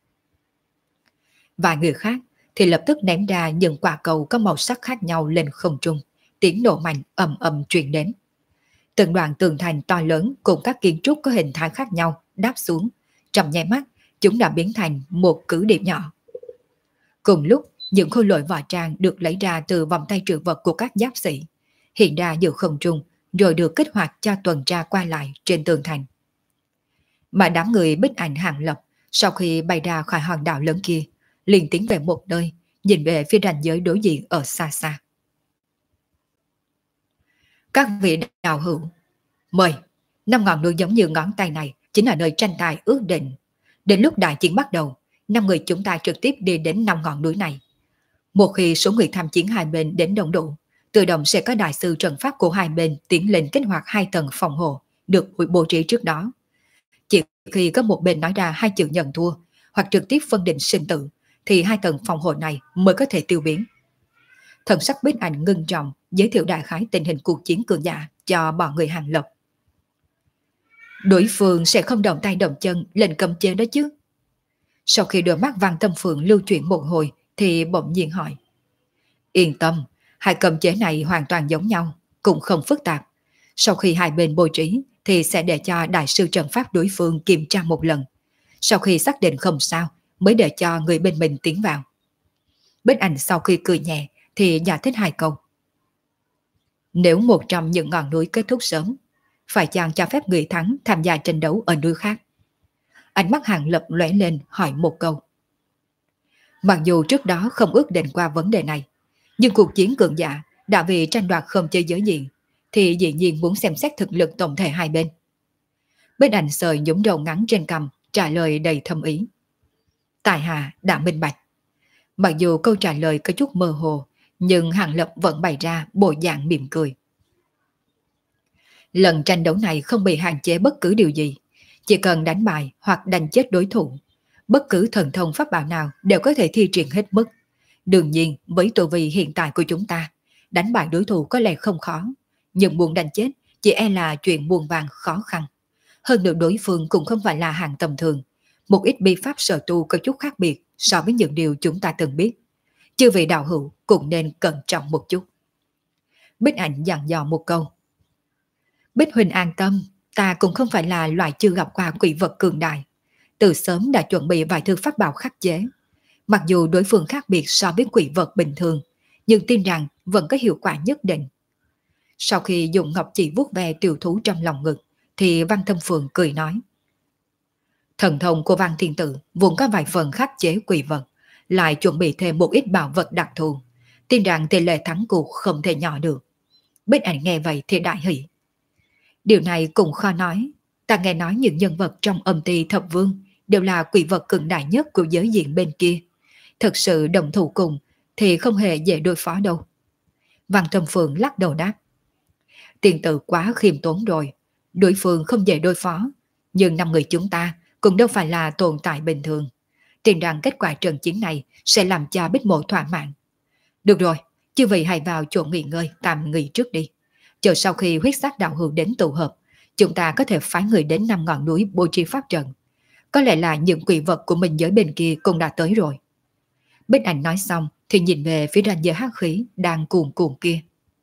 Vài người khác thì lập tức ném ra những quả cầu có màu sắc khác nhau lên không trung, tiếng nổ mạnh ầm ầm truyền đến. Từng đoạn tường thành to lớn cùng các kiến trúc có hình thái khác nhau đáp xuống, trong nháy mắt chúng đã biến thành một cứ điểm nhỏ. Cùng lúc, những khối lỗi võ trang được lấy ra từ vòng tay trữ vật của các giáp sĩ, hiện ra giữa không trung, rồi được kích hoạt cho tuần tra qua lại trên tường thành. Mà đám người Bích Ảnh Hàng Lập, sau khi bay ra khỏi hòn đảo lớn kia, liền tiến về một nơi, nhìn về phía ranh giới đối diện ở xa xa. Các vị đạo hữu, mời, 5 ngọn núi giống như ngón tay này chính là nơi tranh tài ước định. Đến lúc đại chiến bắt đầu, 5 người chúng ta trực tiếp đi đến 5 ngọn núi này. Một khi số người tham chiến hai bên đến đông đủ, tự động sẽ có đại sư trận pháp của hai bên tiến lên kích hoạt 2 tầng phòng hộ được bố trí trước đó. Chỉ khi có một bên nói ra 2 chữ nhận thua hoặc trực tiếp phân định sinh tử, thì 2 tầng phòng hộ này mới có thể tiêu biến. Thần sắc Bích Ảnh ngưng trọng giới thiệu đại khái tình hình cuộc chiến cường giả cho bọn người Hàng Lập. Đối phương sẽ không động tay động chân lên cấm chế đó chứ? Sau khi đôi mắt Văn Tâm Phượng lưu chuyển một hồi thì bỗng nhiên hỏi. Yên tâm, 2 cấm chế này hoàn toàn giống nhau, cũng không phức tạp. Sau khi hai bên bố trí thì sẽ để cho đại sư trận pháp đối phương kiểm tra một lần. Sau khi xác định không sao mới để cho người bên mình tiến vào. Bích Ảnh sau khi cười nhẹ thì giải thích 2 câu. Nếu một trong những ngọn núi kết thúc sớm, phải chăng cho phép người thắng tham gia tranh đấu ở núi khác? Ánh mắt Hàng Lập lóe lên hỏi một câu. Mặc dù trước đó không ước định qua vấn đề này, nhưng cuộc chiến cường giả đã vì tranh đoạt không chơi giới diện, thì dĩ nhiên muốn xem xét thực lực tổng thể hai bên. Bích Ảnh sợi nhúng đầu ngắn trên cằm, trả lời đầy thâm ý. Tại hạ đã minh bạch. Mặc dù câu trả lời có chút mơ hồ, nhưng Hàng Lập vẫn bày ra bộ dạng mỉm cười. Lần tranh đấu này không bị hạn chế bất cứ điều gì, chỉ cần đánh bại hoặc đánh chết đối thủ, bất cứ thần thông pháp bảo nào đều có thể thi triển hết mức. Đương nhiên, với tu vi hiện tại của chúng ta, đánh bại đối thủ có lẽ không khó, nhưng muốn đánh chết chỉ e là chuyện muôn vàn khó khăn. Hơn nữa đối phương cũng không phải là hạng tầm thường, một ít bí pháp sở tu có chút khác biệt so với những điều chúng ta từng biết. Chư vị đạo hữu cũng nên cẩn trọng một chút. Bích Ảnh dặn dò một câu. Bích huynh an tâm, ta cũng không phải là loại chưa gặp qua quỷ vật cường đại. Từ sớm đã chuẩn bị vài thứ pháp bảo khắc chế. Mặc dù đối phương khác biệt so với quỷ vật bình thường, nhưng tin rằng vẫn có hiệu quả nhất định. Sau khi dùng ngọc chỉ vuốt ve tiểu thú trong lòng ngực, thì Văn Thâm Phượng cười nói. Thần thông của Văn Thiên Tử vốn có vài phần khắc chế quỷ vật, lại chuẩn bị thêm một ít bảo vật đặc thù. Tin rằng tỷ lệ thắng cuộc không thể nhỏ được. Bích Ảnh nghe vậy thì đại hỷ. Điều này cũng khó nói. Ta nghe nói những nhân vật trong âm ty thập vương đều là quỷ vật cường đại nhất của giới diện bên kia. Thật sự đồng thủ cùng thì không hề dễ đối phó đâu. Văn Thâm Phượng lắc đầu đáp. Tiền tử quá khiêm tốn rồi. Đối phương không dễ đối phó. Nhưng 5 người chúng ta cũng đâu phải là tồn tại bình thường. Tin rằng kết quả trận chiến này sẽ làm cho Bích Mộ thỏa mãn. Được rồi, chư vị hãy vào chỗ nghỉ ngơi tạm nghỉ trước đi. Chờ sau khi huyết sắc đạo hữu đến tụ hợp, chúng ta có thể phái người đến 5 ngọn núi bố trí pháp trận. Có lẽ là những quỷ vật của mình giới bên kia cũng đã tới rồi. Bích Ảnh nói xong thì nhìn về phía ranh giới hắc khí đang cuồn cuộn kia.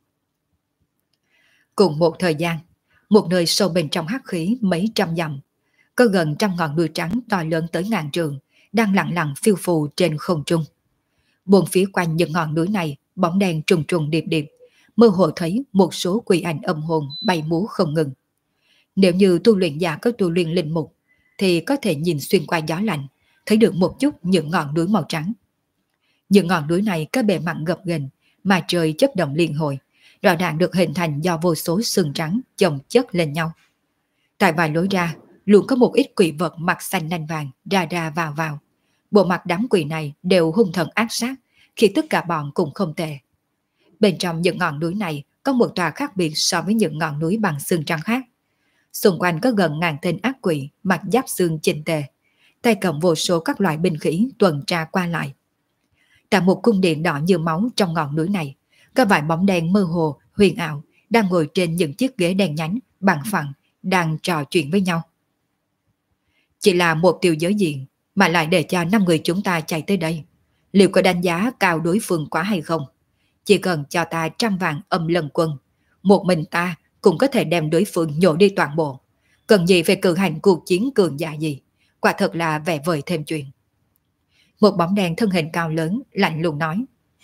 Cùng một thời gian, một nơi sâu bên trong hắc khí mấy trăm dặm, có gần 100 ngọn núi trắng to lớn tới ngàn trượng, đang lặng lặng phiêu phù trên không trung. Bốn phía quanh những ngọn núi này bóng đèn trùng trùng điệp điệp, mơ hồ thấy một số quỷ ảnh âm hồn bay múa không ngừng. Nếu như tu luyện giả có tu luyện linh mục, thì có thể nhìn xuyên qua gió lạnh, thấy được một chút những ngọn núi màu trắng. Những ngọn núi này có bề mặt gập ghềnh, mà trời chấp động liên hồi, rõ ràng được hình thành do vô số sừng trắng chồng chất lên nhau. Tại vài lối ra, luôn có một ít quỷ vật mặt xanh nanh vàng ra ra vào vào. Bộ mặt đám quỷ này đều hung thần ác sát, khi tất cả bọn cũng không tệ. Bên trong những ngọn núi này có một tòa khác biệt so với những ngọn núi bằng xương trắng khác. Xung quanh có gần ngàn tên ác quỷ mặc giáp xương chỉnh tề, tay cầm vô số các loại binh khí tuần tra qua lại. Tại một cung điện đỏ như máu trong ngọn núi này, có vài bóng đen mơ hồ, huyền ảo đang ngồi trên những chiếc ghế đen nhánh, bằng phẳng, đang trò chuyện với nhau. Chỉ là một tiêu giới diện mà lại để cho 5 người chúng ta chạy tới đây. Liệu có đánh giá cao đối phương quá hay không? Chỉ cần cho ta 100 vạn âm lân quân, một mình ta cũng có thể đem đối phương nhổ đi toàn bộ. Cần gì phải cử hành cuộc chiến cường giả gì? Quả thật là vẻ vời thêm chuyện. Một bóng đèn thân hình cao lớn, lạnh lùng nói.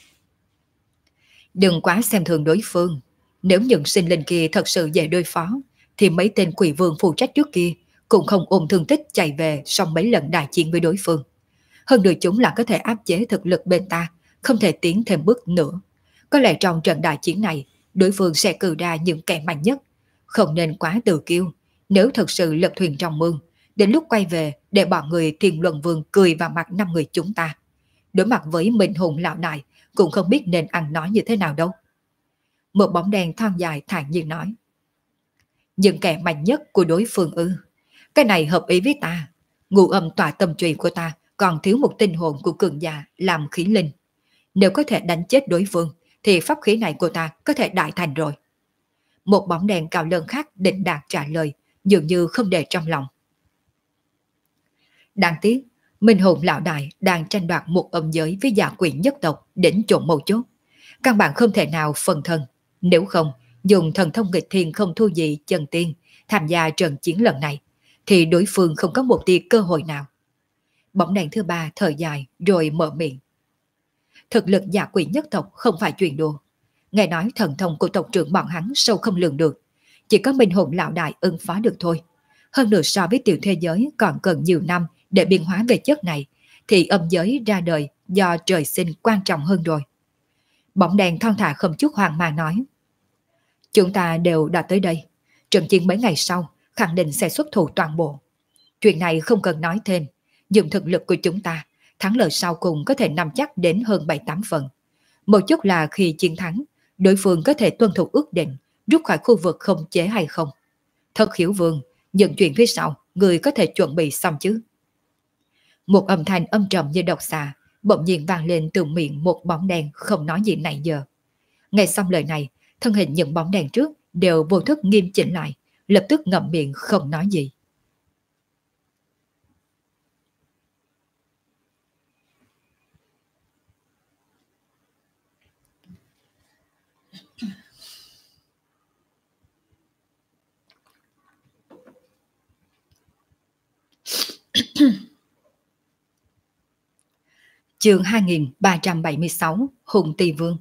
Đừng quá xem thường đối phương. Nếu những sinh linh kia thật sự dễ đối phó, thì mấy tên quỷ vương phụ trách trước kia cũng không ôm thương tích chạy về sau mấy lần đại chiến với đối phương. Hơn nữa chúng là có thể áp chế thực lực bên ta, không thể tiến thêm bước nữa. Có lẽ trong trận đại chiến này, đối phương sẽ cử ra những kẻ mạnh nhất. Không nên quá tự kiêu, nếu thật sự lật thuyền trong mương, đến lúc quay về để bọn người Thiên Luân Vương cười vào mặt 5 người chúng ta. Đối mặt với Minh Hùng lão này, cũng không biết nên ăn nói như thế nào đâu. Một bóng đèn thon dài thản nhiên nói. Những kẻ mạnh nhất của đối phương ư? Cái này hợp ý với ta. Ngũ âm tỏa tâm trùy của ta còn thiếu một tinh hồn của cường giả làm khí linh. Nếu có thể đánh chết đối phương, thì pháp khí này của ta có thể đại thành rồi. Một bóng đèn cao lớn khác định đạt trả lời, dường như không để trong lòng. Đáng tiếc, Minh Hồn lão đại đang tranh đoạt một âm giới với giả quỷ nhất tộc đến chỗ mấu chốt. Căn bản không thể nào phân thân. Nếu không, dùng thần thông nghịch thiên không thua gì chân tiên tham gia trận chiến lần này, thì đối phương không có một tia cơ hội nào. Bóng đèn thứ ba thở dài rồi mở miệng. Thực lực giả quỷ nhất tộc không phải chuyện đùa. Nghe nói thần thông của tộc trưởng bọn hắn sâu không lường được. Chỉ có Minh Hồn lão đại ứng phó được thôi. Hơn nữa so với tiểu thế giới còn cần nhiều năm để biến hóa về chất này, thì âm giới ra đời do trời sinh quan trọng hơn rồi. Bóng đèn thon thả không chút hoang mang nói. Chúng ta đều đã tới đây. Trận chiến mấy ngày sau khẳng định sẽ xuất thủ toàn bộ. Chuyện này không cần nói thêm. Dùng thực lực của chúng ta, thắng lợi sau cùng có thể nắm chắc đến hơn 7-8 phần. Một chút là khi chiến thắng, đối phương có thể tuân thủ ước định, rút khỏi khu vực không chế hay không. Thật hiểu vương, những chuyện phía sau, người có thể chuẩn bị xong chứ. Một âm thanh âm trầm như độc xà, bỗng nhiên vang lên từ miệng một bóng đèn không nói gì nãy giờ. Nghe xong lời này, thân hình những bóng đèn trước đều vô thức nghiêm chỉnh lại, lập tức ngậm miệng không nói gì. Chương 2376 Hùng Tỳ Vương.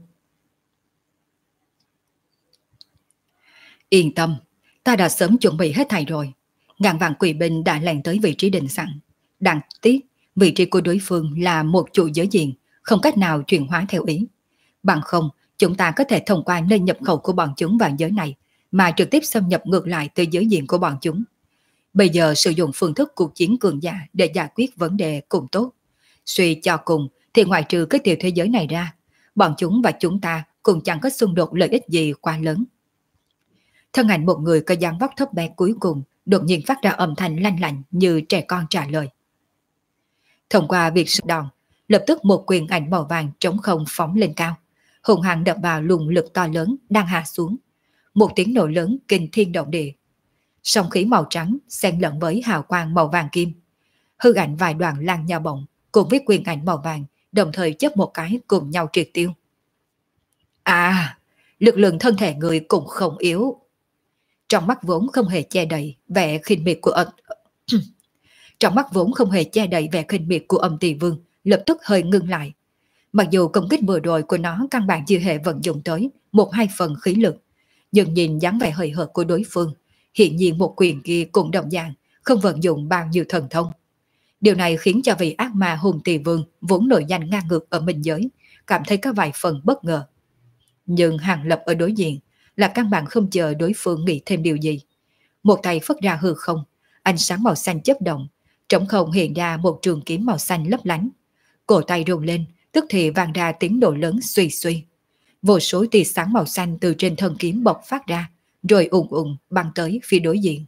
Yên tâm, ta đã sớm chuẩn bị hết thảy rồi. Ngàn vạn quỷ binh đã lẻn tới vị trí định sẵn. Đáng tiếc, vị trí của đối phương là một chủ giới diện, không cách nào chuyển hóa theo ý. Bằng không, chúng ta có thể thông qua nơi nhập khẩu của bọn chúng vào giới này, mà trực tiếp xâm nhập ngược lại tới giới diện của bọn chúng. Bây giờ sử dụng phương thức cuộc chiến cường giả để giải quyết vấn đề cùng tốt. Suy cho cùng thì ngoại trừ cái tiểu thế giới này ra, bọn chúng và chúng ta cũng chẳng có xung đột lợi ích gì quá lớn. Thân ảnh một người có dáng vóc thấp bé cuối cùng đột nhiên phát ra âm thanh lanh lạnh như trẻ con trả lời. Thông qua việc sử đòn, lập tức một quyền ảnh màu vàng trống không phóng lên cao, hùng hăng đập vào luồng lực to lớn đang hạ xuống. Một tiếng nổ lớn kinh thiên động địa. Sóng khí màu trắng xen lẫn với hào quang màu vàng kim. Hư ảnh vài đoàn lan nhau bổng cùng với quyền ảnh màu vàng đồng thời chớp một cái cùng nhau triệt tiêu. À, lực lượng thân thể người cũng không yếu. Trong mắt vốn không hề che đậy vẻ khinh miệt của trong mắt vốn không hề che đậy vẻ khinh miệt của Âm Tỳ Vương lập tức hơi ngưng lại. Mặc dù công kích vừa rồi của nó căn bản chưa hề vận dụng tới 1-2 phần khí lực, nhưng nhìn dáng vẻ hời hợt của đối phương, hiện nhiên một quyền kia cũng đồng dạng không vận dụng bao nhiêu thần thông. Điều này khiến cho vị ác ma Hùng Tỳ Vương vốn nổi danh ngang ngược ở minh giới cảm thấy có vài phần bất ngờ. Nhưng Hàng Lập ở đối diện là căn bản không chờ đối phương nghĩ thêm điều gì. Một tay phất ra hư không, ánh sáng màu xanh chớp động, trống không hiện ra một trường kiếm màu xanh lấp lánh. Cổ tay rung lên, tức thì vang ra tiếng nổ lớn suy suy. Vô số tia sáng màu xanh từ trên thân kiếm bộc phát ra, rồi ùn ùn băng tới phía đối diện.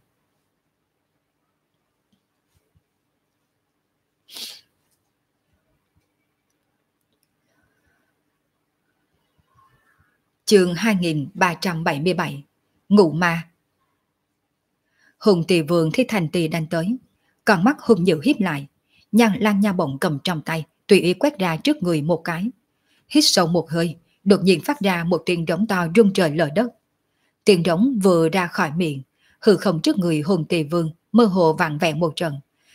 Chương 2377 Ngụ Ma. Hùng Tỳ Vương thấy Thành Tỳ đánh tới, con mắt hung dữ híp lại, lan nha bổng cầm trong tay, tùy ý quét ra trước người một cái. Hít sâu một hơi, đột nhiên phát ra một tiếng rống to rung trời lở đất. Tiếng rống vừa ra khỏi miệng, hư không trước người Hùng Tỳ Vương mơ hồ vặn vẹo một trận,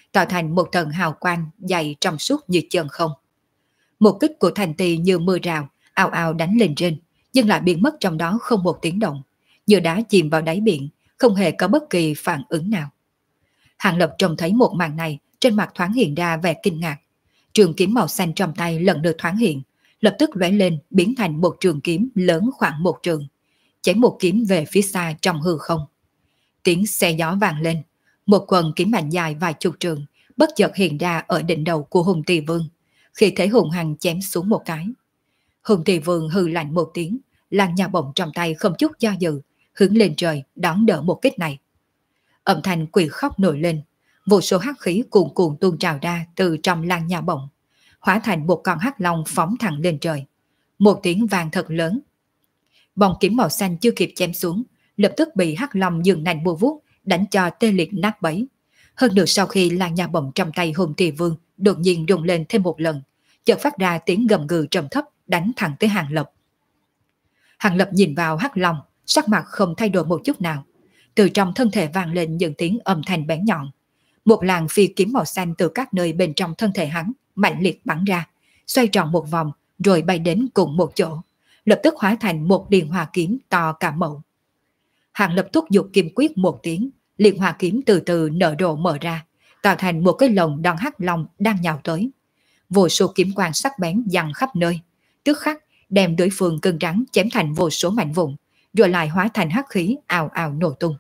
tạo thành một tầng hào quang dày trong suốt như chân không. Một kích của thành tỳ như mưa rào, ào ào đánh lên trên, nhưng lại biến mất trong đó không một tiếng động, như đá chìm vào đáy biển, không hề có bất kỳ phản ứng nào. Hàng Lập trông thấy một màn này, trên mặt thoáng hiện ra vẻ kinh ngạc. Trường kiếm màu xanh trong tay lần lượt thoáng hiện, lập tức lóe lên biến thành một trường kiếm lớn khoảng một trường, chém một kiếm về phía xa trong hư không. Tiếng xe gió vang lên, một quần kiếm mạnh dài vài chục trường bất chợt hiện ra ở đỉnh đầu của Hùng Tỳ Vương, khi thế hùng hăng chém xuống một cái. Hùng Tỳ Vương hừ lạnh một tiếng, làn nhà bổng trong tay không chút do dự, hướng lên trời đón đỡ một kích này. Âm thanh quỷ khóc nổi lên, vô số hắc khí cuồn cuộn tuôn trào ra từ trong lan nhà bổng, hóa thành một con hắc long phóng thẳng lên trời. Một tiếng vang thật lớn. Bóng kiếm màu xanh chưa kịp chém xuống, lập tức bị hắc long dừng nành bùa vuốt đánh cho tê liệt nát bấy. Hơn nữa sau khi lan nhà bổng trong tay Hùng Tỳ Vương đột nhiên rung lên thêm một lần, chợt phát ra tiếng gầm gừ trầm thấp đánh thẳng tới Hàng Lập. Hàng Lập nhìn vào hắc long, sắc mặt không thay đổi một chút nào. Từ trong thân thể vang lên những tiếng âm thanh bén nhọn. Một làn phi kiếm màu xanh từ các nơi bên trong thân thể hắn mạnh liệt bắn ra, xoay tròn một vòng rồi bay đến cùng một chỗ, lập tức hóa thành một điền hòa kiếm to cả mẫu. Hàng Lập thúc giục kim quyết một tiếng, liền hòa kiếm từ từ nở rộ mở ra, tạo thành một cái lồng đón hắc long đang nhào tới. Vô số kiếm quang sắc bén giăng khắp nơi, tức khắc đem đối phương cứng rắn chém thành vô số mảnh vụn, rồi lại hóa thành hắc khí ào ào nổ tung.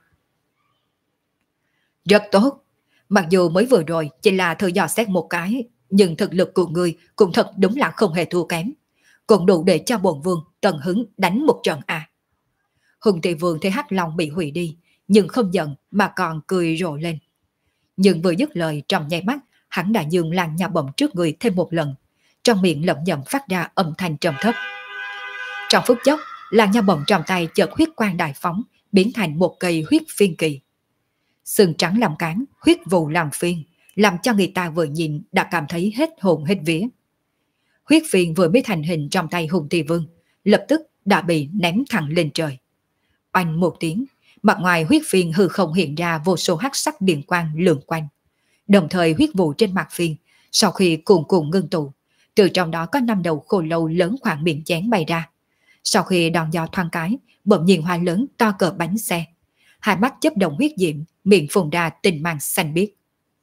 Rất tốt, mặc dù mới vừa rồi chỉ là thử dò xét một cái, nhưng thực lực của ngươi cũng thật đúng là không hề thua kém, cũng đủ để cho bổn vương tận hứng đánh một trận à. Hùng Tỳ Vương thấy hắc long bị hủy đi, nhưng không giận mà còn cười rộ lên. Nhưng vừa dứt lời trong nháy mắt, hắn đã dừng làn nhà bổng trước người thêm một lần, trong miệng lẩm nhẩm phát ra âm thanh trầm thấp. Trong phút chốc, làn nha bổng trong tay chợt huyết quang đại phóng, biến thành một cây huyết phiên kỳ. Sừng trắng làm cán, huyết vụ làm phiên, làm cho người ta vừa nhìn đã cảm thấy hết hồn hết vía. Huyết phiên vừa mới thành hình trong tay Hùng Tỳ Vương, lập tức đã bị ném thẳng lên trời. Oanh một tiếng, mặt ngoài huyết phiên hư không hiện ra vô số hắc sắc điện quang lượn quanh. Đồng thời huyết vụ trên mặt phiên, sau khi cuồn cuộn ngưng tụ, từ trong đó có 5 đầu khô lâu lớn khoảng miệng chén bay ra. Sau khi đòn gió thoáng cái, bỗng nhiên hoa lớn to cỡ bánh xe. Hai mắt chớp động huyết diệm, miệng phun ra tinh mang xanh biếc.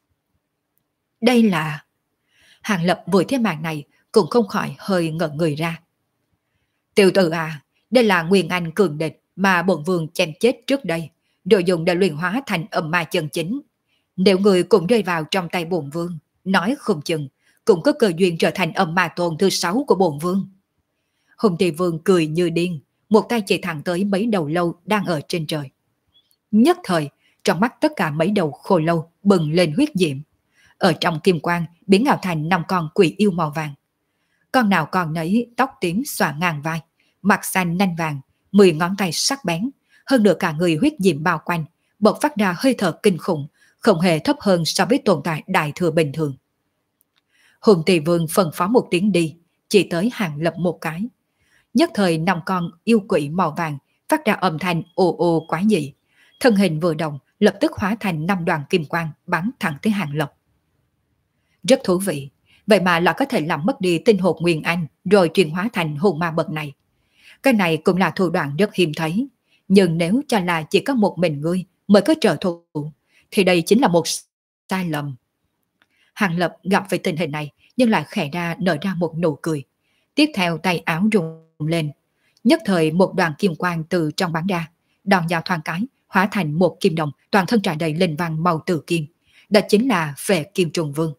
Đây là... Hàng Lập vừa thấy màn này cũng không khỏi hơi ngẩn người ra. Tiểu tử à, đây là nguyên anh cường địch mà bổn vương chém chết trước đây, đồ dùng để luyện hóa thành âm ma chân chính. Nếu người cũng rơi vào trong tay bổn vương, nói không chừng cũng có cơ duyên trở thành âm ma tôn thứ 6 của bổn vương. Hùng Tỳ Vương cười như điên, một tay chỉ thẳng tới mấy đầu lâu đang ở trên trời. Nhất thời, trong mắt tất cả mấy đầu khô lâu bừng lên huyết diệm. Ở trong kim quang biến ảo thành 5 con quỷ yêu màu vàng. Con nào con nấy tóc tím xõa ngang vai, mặt xanh nanh vàng, 10 ngón tay sắc bén, hơn nữa cả người huyết diệm bao quanh, bộc phát ra hơi thở kinh khủng, không hề thấp hơn so với tồn tại đại thừa bình thường. Hùng Tỳ Vương phân phó một tiếng đi, chỉ tới Hàng Lập một cái. Nhất thời 5 con yêu quỷ màu vàng phát ra âm thanh ồ ồ quái dị. Thân hình vừa động, lập tức hóa thành 5 đoàn kim quang bắn thẳng tới Hàng Lập. Rất thú vị, vậy mà là có thể làm mất đi tinh hồn nguyên anh rồi chuyển hóa thành hồn ma bậc này. Cái này cũng là thủ đoạn rất hiếm thấy, nhưng nếu cho là chỉ có một mình ngươi mới có trợ thủ, thì đây chính là một sai lầm. Hàng Lập gặp về tình hình này nhưng lại khẽ ra nở ra một nụ cười. Tiếp theo tay áo rung lên, nhất thời một đoàn kim quang từ trong bắn ra, đòn dao thoáng cái hóa thành một kim đồng toàn thân tràn đầy linh văn màu tử kim, đó chính là Phệ Kim Trùng Vương.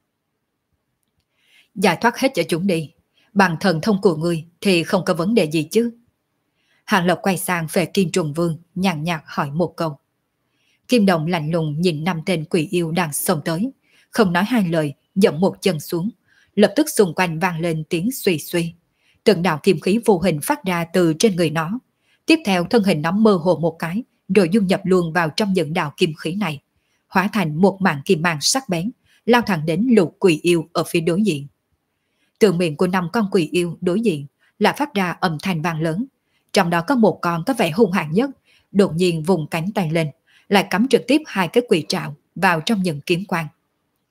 Giải thoát hết cho chúng đi, bằng thần thông của ngươi thì không có vấn đề gì chứ? Hàng Lập quay sang Phệ Kim Trùng Vương nhàn nhạt hỏi một câu. Kim đồng lạnh lùng nhìn 5 tên quỷ yêu đang xông tới, không nói hai lời, dậm một chân xuống, lập tức xung quanh vang lên tiếng suy suy. Từng đạo kim khí vô hình phát ra từ trên người nó. Tiếp theo thân hình nó mơ hồ một cái, rồi dung nhập luôn vào trong những đạo kim khí này, hóa thành một mảng kim mang sắc bén, lao thẳng đến lục quỷ yêu ở phía đối diện. Từ miệng của 5 con quỷ yêu đối diện là phát ra âm thanh vang lớn, trong đó có một con có vẻ hung hãn nhất, đột nhiên vùng cánh tay lên, lại cắm trực tiếp 2 cái quỷ trảo vào trong những kiếm quang.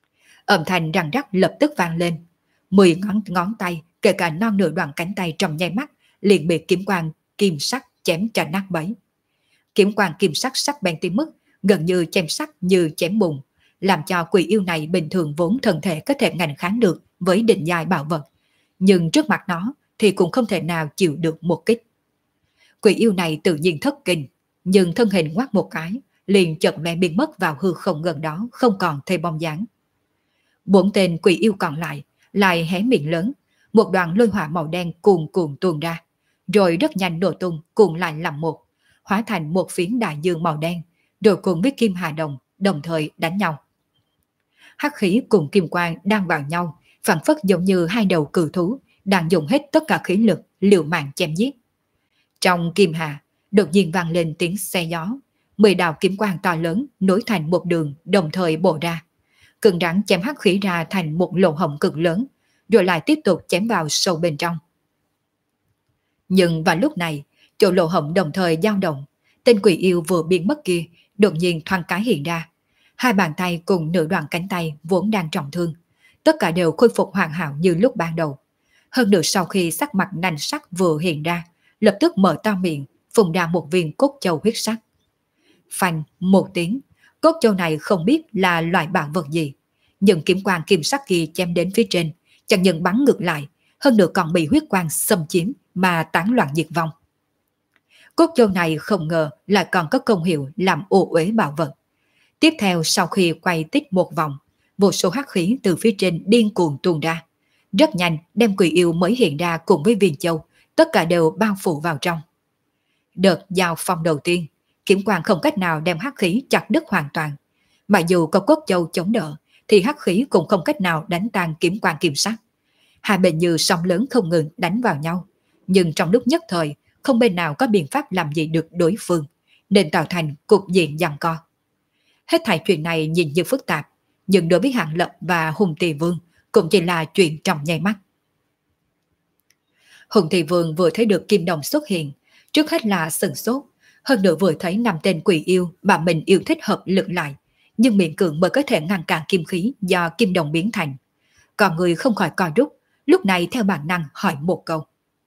Âm thanh răng rắc lập tức vang lên. 10 ngón tay, kể cả non nửa đoạn cánh tay trong nháy mắt, liền bị kiếm quang kim sắc chém cho nát bấy. Kiếm quang kim sắc sắc bén tới mức gần như chém sắt như chém bùn, làm cho quỷ yêu này bình thường vốn thân thể có thể ngành kháng được với định giai bảo vật, nhưng trước mặt nó thì cũng không thể nào chịu được một kích. Quỷ yêu này tự nhiên thất kinh, nhưng thân hình ngoắt một cái, liền chợt lóe biến mất vào hư không gần đó, không còn thêm bóng dáng. 4 tên quỷ yêu còn lại hé miệng lớn, một đoàn lôi hỏa màu đen cuồn cuộn tuôn ra, rồi rất nhanh nổ tung cuộn lại làm một, hóa thành một phiến đại dương màu đen, rồi cùng với kim hà đồng đồng thời đánh nhau. Hắc khí cùng kim quang đang vào nhau, phản phất giống như hai đầu cự thú đang dùng hết tất cả khí lực liều mạng chém giết. Trong kim hà đột nhiên vang lên tiếng xe gió, 10 đạo kiếm quang to lớn nối thành một đường đồng thời bổ ra, cứng rắn chém hắc khí ra thành một lỗ hổng cực lớn, rồi lại tiếp tục chém vào sâu bên trong. Nhưng vào lúc này, chỗ lỗ hổng đồng thời dao động, tên quỷ yêu vừa biến mất kia đột nhiên thoáng cái hiện ra. Hai bàn tay cùng nửa đoạn cánh tay vốn đang trọng thương, tất cả đều khôi phục hoàn hảo như lúc ban đầu. Hơn nữa sau khi sắc mặt nanh sắc vừa hiện ra, lập tức mở to miệng, phun ra một viên cốt châu huyết sắc. Phanh một tiếng, cốt châu này không biết là loại bảo vật gì, nhưng kiếm quang kim sắc kia chém đến phía trên, chẳng những bắn ngược lại, hơn nữa còn bị huyết quang xâm chiếm mà tán loạn diệt vong. Cốt châu này không ngờ lại còn có công hiệu làm ô uế bảo vật. Tiếp theo sau khi quay tích một vòng, vô số hắc khí từ phía trên điên cuồng tuôn ra. Rất nhanh đem quỷ yêu mới hiện ra cùng với viên châu, tất cả đều bao phủ vào trong. Đợt giao phong đầu tiên, kiếm quang không cách nào đem hắc khí chặt đứt hoàn toàn. Mà dù có cốt châu chống đỡ, thì hắc khí cũng không cách nào đánh tan kiếm quang kim sắc. Hai bên như sóng lớn không ngừng đánh vào nhau, nhưng trong lúc nhất thời, không bên nào có biện pháp làm gì được đối phương, nên tạo thành cục diện giằng co. Hết thảy chuyện này nhìn như phức tạp, nhưng đối với Hạng Lập và Hùng Tỳ Vương cũng chỉ là chuyện trong nháy mắt. Hùng Tỳ Vương vừa thấy được kim đồng xuất hiện, trước hết là sửng sốt, hơn nữa vừa thấy 5 tên quỷ yêu mà mình yêu thích hợp lực lại, nhưng miễn cưỡng mới có thể ngăn cản kim khí do kim đồng biến thành. Còn người không khỏi co rút, lúc này theo bản năng hỏi một câu.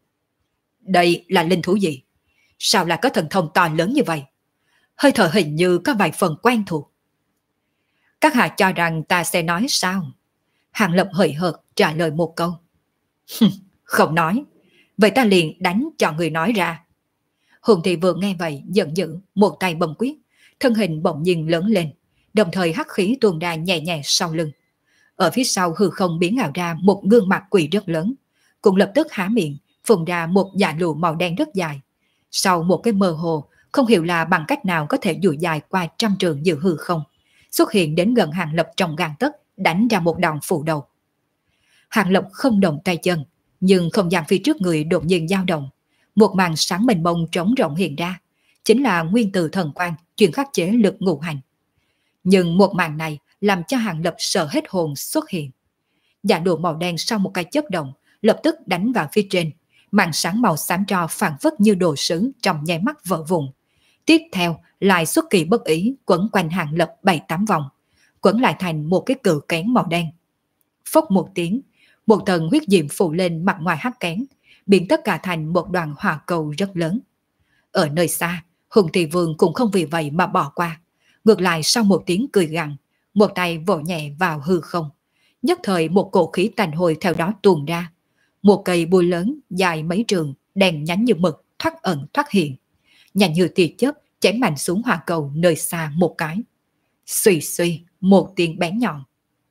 Đây là linh thú gì? Sao lại có thần thông to lớn như vậy? Hơi thở hình như có vài phần quen thuộc. Các hạ cho rằng ta sẽ nói sao? Hàng Lập hời hợt trả lời một câu. Không nói. Vậy ta liền đánh cho người nói ra. Hùng Thị vừa nghe vậy giận dữ, một tay bấm quyết, thân hình bỗng nhiên lớn lên, đồng thời hắc khí tuôn ra nhẹ nhẹ sau lưng. Ở phía sau hư không biến ảo ra một gương mặt quỷ rất lớn, cũng lập tức há miệng, phun ra một dạ lụa màu đen rất dài. Sau một cái mơ hồ, không hiểu là bằng cách nào có thể dụi dài qua trăm trường giữa hư không, xuất hiện đến gần Hàng Lập trong gang tấc, đánh ra một đòn phủ đầu. Hàng Lập không động tay chân, nhưng không gian phía trước người đột nhiên dao động, một màn sáng mênh mông trống rộng hiện ra, chính là nguyên tử thần quang chuyên khắc chế lực ngũ hành. Nhưng một màn này làm cho Hàng Lập sợ hết hồn xuất hiện. Dạ lụa màu đen sau một cái chớp động, lập tức đánh vào phía trên, màn sáng màu xám tro phản phất như đồ sứ trong nháy mắt vỡ vụn. Tiếp theo lại xuất kỳ bất ý quấn quanh Hàng Lập 7-8 vòng, quấn lại thành một cái cự kén màu đen. Phốc một tiếng, một tầng huyết diệm phủ lên mặt ngoài hắc kén, biến tất cả thành một đoàn hỏa cầu rất lớn. Ở nơi xa, Hùng Thị Vương cũng không vì vậy mà bỏ qua, ngược lại sau một tiếng cười gằn, một tay vỗ nhẹ vào hư không, nhất thời một cổ khí tanh hôi theo đó tuôn ra. Một cây bùi lớn dài mấy trường, đèn nhánh như mực, thoát ẩn thoát hiện, nhanh như tia chớp chém mạnh xuống hỏa cầu nơi xa một cái. Xuy xuy một tiếng bén nhọn.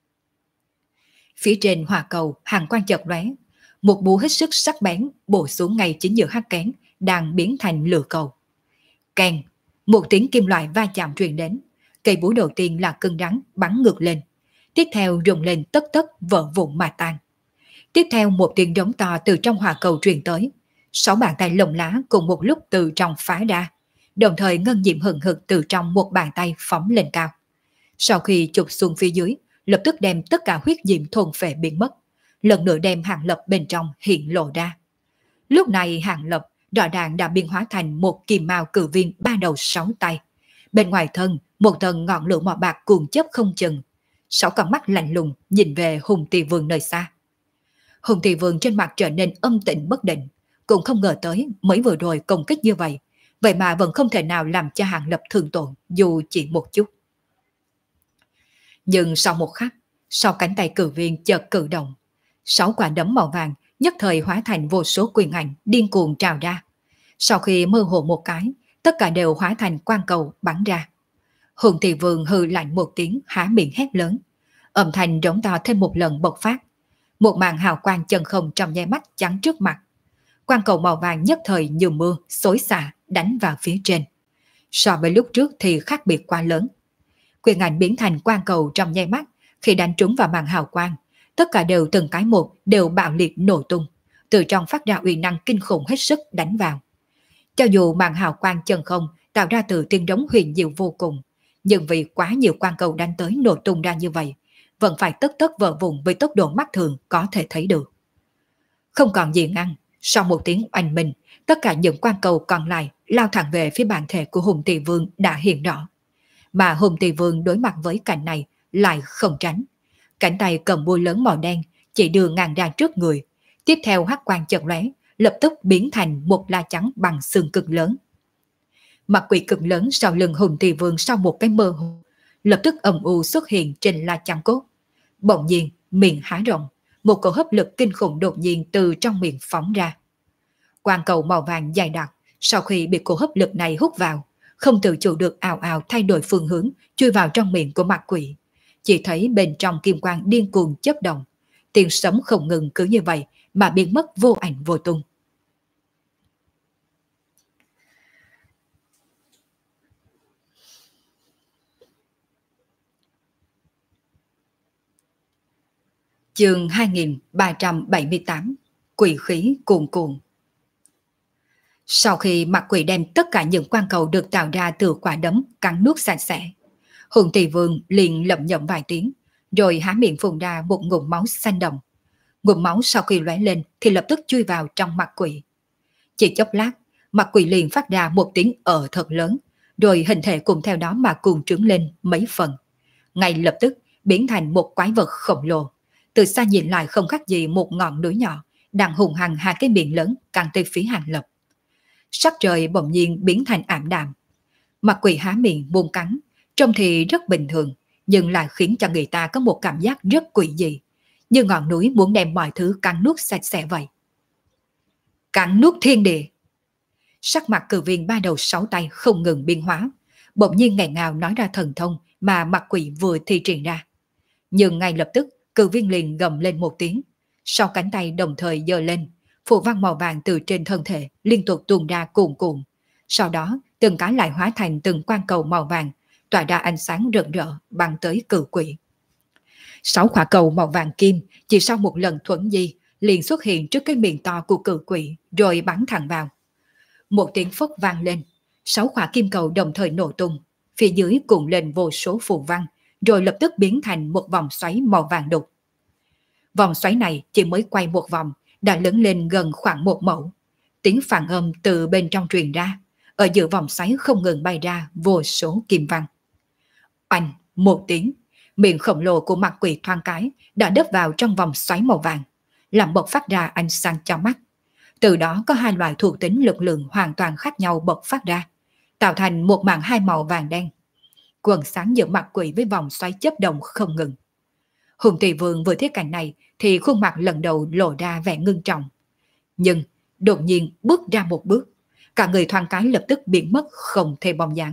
Phía trên hỏa cầu hàng quang chợt lóe, một búa hết sức sắc bén bổ xuống ngay chính giữa hắc kén đang biến thành lửa cầu. Keng, một tiếng kim loại va chạm truyền đến, cây búa đầu tiên là cứng rắn bắn ngược lên, tiếp theo rung lên tất tất vỡ vụn mà tan. Tiếp theo một tiếng rống to từ trong hỏa cầu truyền tới, 6 bàn tay lồng lá cùng một lúc từ trong phá ra, đồng thời ngân diệm hừng hực từ trong một bàn tay phóng lên cao. Sau khi chụp xuống phía dưới, lập tức đem tất cả huyết diệm thôn phệ biến mất, lần nữa đem Hàng Lập bên trong hiện lộ ra. Lúc này Hàng Lập rõ ràng đã biến hóa thành một kim mao cự viên 3 đầu 6 tay. Bên ngoài thân, một tầng ngọn lửa màu bạc cuồng chớp không chừng. 6 con mắt lạnh lùng nhìn về Hùng Tỳ Vương nơi xa. Hùng Tỳ Vương trên mặt trở nên âm tĩnh bất định, cũng không ngờ tới mới vừa rồi công kích như vậy, vậy mà vẫn không thể nào làm cho Hàng Lập thương tổn dù chỉ một chút. Nhưng sau một khắc, sau cánh tay cử viên chợt cử động, 6 quả đấm màu vàng nhất thời hóa thành vô số quyền ảnh điên cuồng trào ra. Sau khi mơ hồ một cái, tất cả đều hóa thành quang cầu bắn ra. Hùng Tỳ Vương hừ lạnh một tiếng, há miệng hét lớn. Âm thanh rống to thêm một lần bộc phát. Một màn hào quang chân không trong nháy mắt chắn trước mặt. Quang cầu màu vàng nhất thời như mưa, xối xả, đánh vào phía trên. So với lúc trước thì khác biệt quá lớn. Quyền ảnh biến thành quang cầu trong nháy mắt, khi đánh trúng vào màn hào quang, tất cả đều từng cái một đều bạo liệt nổ tung, từ trong phát ra uy năng kinh khủng hết sức đánh vào. Cho dù màn hào quang chân không tạo ra từ tiếng đống huyền diệu vô cùng, nhưng vì quá nhiều quang cầu đánh tới nổ tung ra như vậy, vẫn phải tất tất vỡ vụn với tốc độ mắt thường có thể thấy được. Không còn gì ngăn, sau một tiếng oanh minh, tất cả những quang cầu còn lại lao thẳng về phía bản thể của Hùng Tỳ Vương đã hiện rõ. Mà Hùng Tỳ Vương đối mặt với cảnh này lại không tránh. Cánh tay cầm búa lớn màu đen chỉ đưa ngang ra trước người, tiếp theo hắc quang chợt lóe, lập tức biến thành một la chắn bằng xương cực lớn. Mặt quỷ cực lớn sau lưng Hùng Tỳ Vương sau một cái mơ hồ, lập tức ầm u xuất hiện trên la chắn cốt. Bỗng nhiên miệng há rộng, một cỗ hấp lực kinh khủng đột nhiên từ trong miệng phóng ra. Quang cầu màu vàng dày đặc sau khi bị cỗ hấp lực này hút vào, không tự chủ được ào ào thay đổi phương hướng, chui vào trong miệng của mặt quỷ. Chỉ thấy bên trong kim quang điên cuồng chớp động, tiếng sấm không ngừng cứ như vậy mà biến mất vô ảnh vô tung. Chương 2378, Quỷ khí cuồn cuộn. Sau khi mặt quỷ đem tất cả những quang cầu được tạo ra từ quả đấm cắn nuốt sạch sẽ, Hùng Tỳ Vương liền lẩm nhẩm vài tiếng, rồi há miệng phun ra một ngụm máu xanh đậm. Ngụm máu sau khi lóe lên thì lập tức chui vào trong mặt quỷ. Chỉ chốc lát, mặt quỷ liền phát ra một tiếng thật lớn, rồi hình thể cùng theo đó mà cuồng trướng lên mấy phần. Ngay lập tức biến thành một quái vật khổng lồ. Từ xa nhìn lại không khác gì một ngọn núi nhỏ, đang hùng hằng hai cái miệng lớn căng tới phía Hàng Lập. Sắc trời bỗng nhiên biến thành ảm đạm. Mặt quỷ há miệng buông cắn, trông thì rất bình thường, nhưng lại khiến cho người ta có một cảm giác rất quỷ dị, như ngọn núi muốn đem mọi thứ cắn nuốt sạch sẽ vậy. Cắn nuốt thiên địa. Sắc mặt cử viên ba đầu sáu tay không ngừng biến hóa, bỗng nhiên ngày ngào nói ra thần thông mà mặt quỷ vừa thi triển ra. Nhưng ngay lập tức cử viên liền gầm lên một tiếng, sau cánh tay đồng thời giơ lên, phù văn màu vàng từ trên thân thể liên tục tuôn ra cuồn cuộn. Sau đó từng cái lại hóa thành từng quang cầu màu vàng, tỏa ra ánh sáng rực rỡ băng tới cử quỷ. 6 quả cầu màu vàng kim chỉ sau một lần thuẫn di liền xuất hiện trước cái miệng to của cử quỷ, rồi bắn thẳng vào. Một tiếng phốc vang lên, 6 quả kim cầu đồng thời nổ tung, phía dưới cuộn lên vô số phù văn, rồi lập tức biến thành một vòng xoáy màu vàng đục. Vòng xoáy này chỉ mới quay một vòng đã lớn lên gần khoảng 1 mẫu. Tiếng phản âm từ bên trong truyền ra, ở giữa vòng xoáy không ngừng bay ra vô số kim văn. Oanh một tiếng, miệng khổng lồ của mặt quỷ thoáng cái đã đớp vào trong vòng xoáy màu vàng, làm bộc phát ra ánh sáng cho mắt. Từ đó có hai loại thuộc tính lực lượng hoàn toàn khác nhau bộc phát ra, tạo thành một màn hai màu vàng đen. Quần sáng giữa mặt quỷ với vòng xoáy chớp động không ngừng. Hùng Tỳ Vương vừa thấy cảnh này thì khuôn mặt lần đầu lộ ra vẻ ngưng trọng. Nhưng đột nhiên bước ra một bước, cả người thoáng cái lập tức biến mất không thể bóng dáng.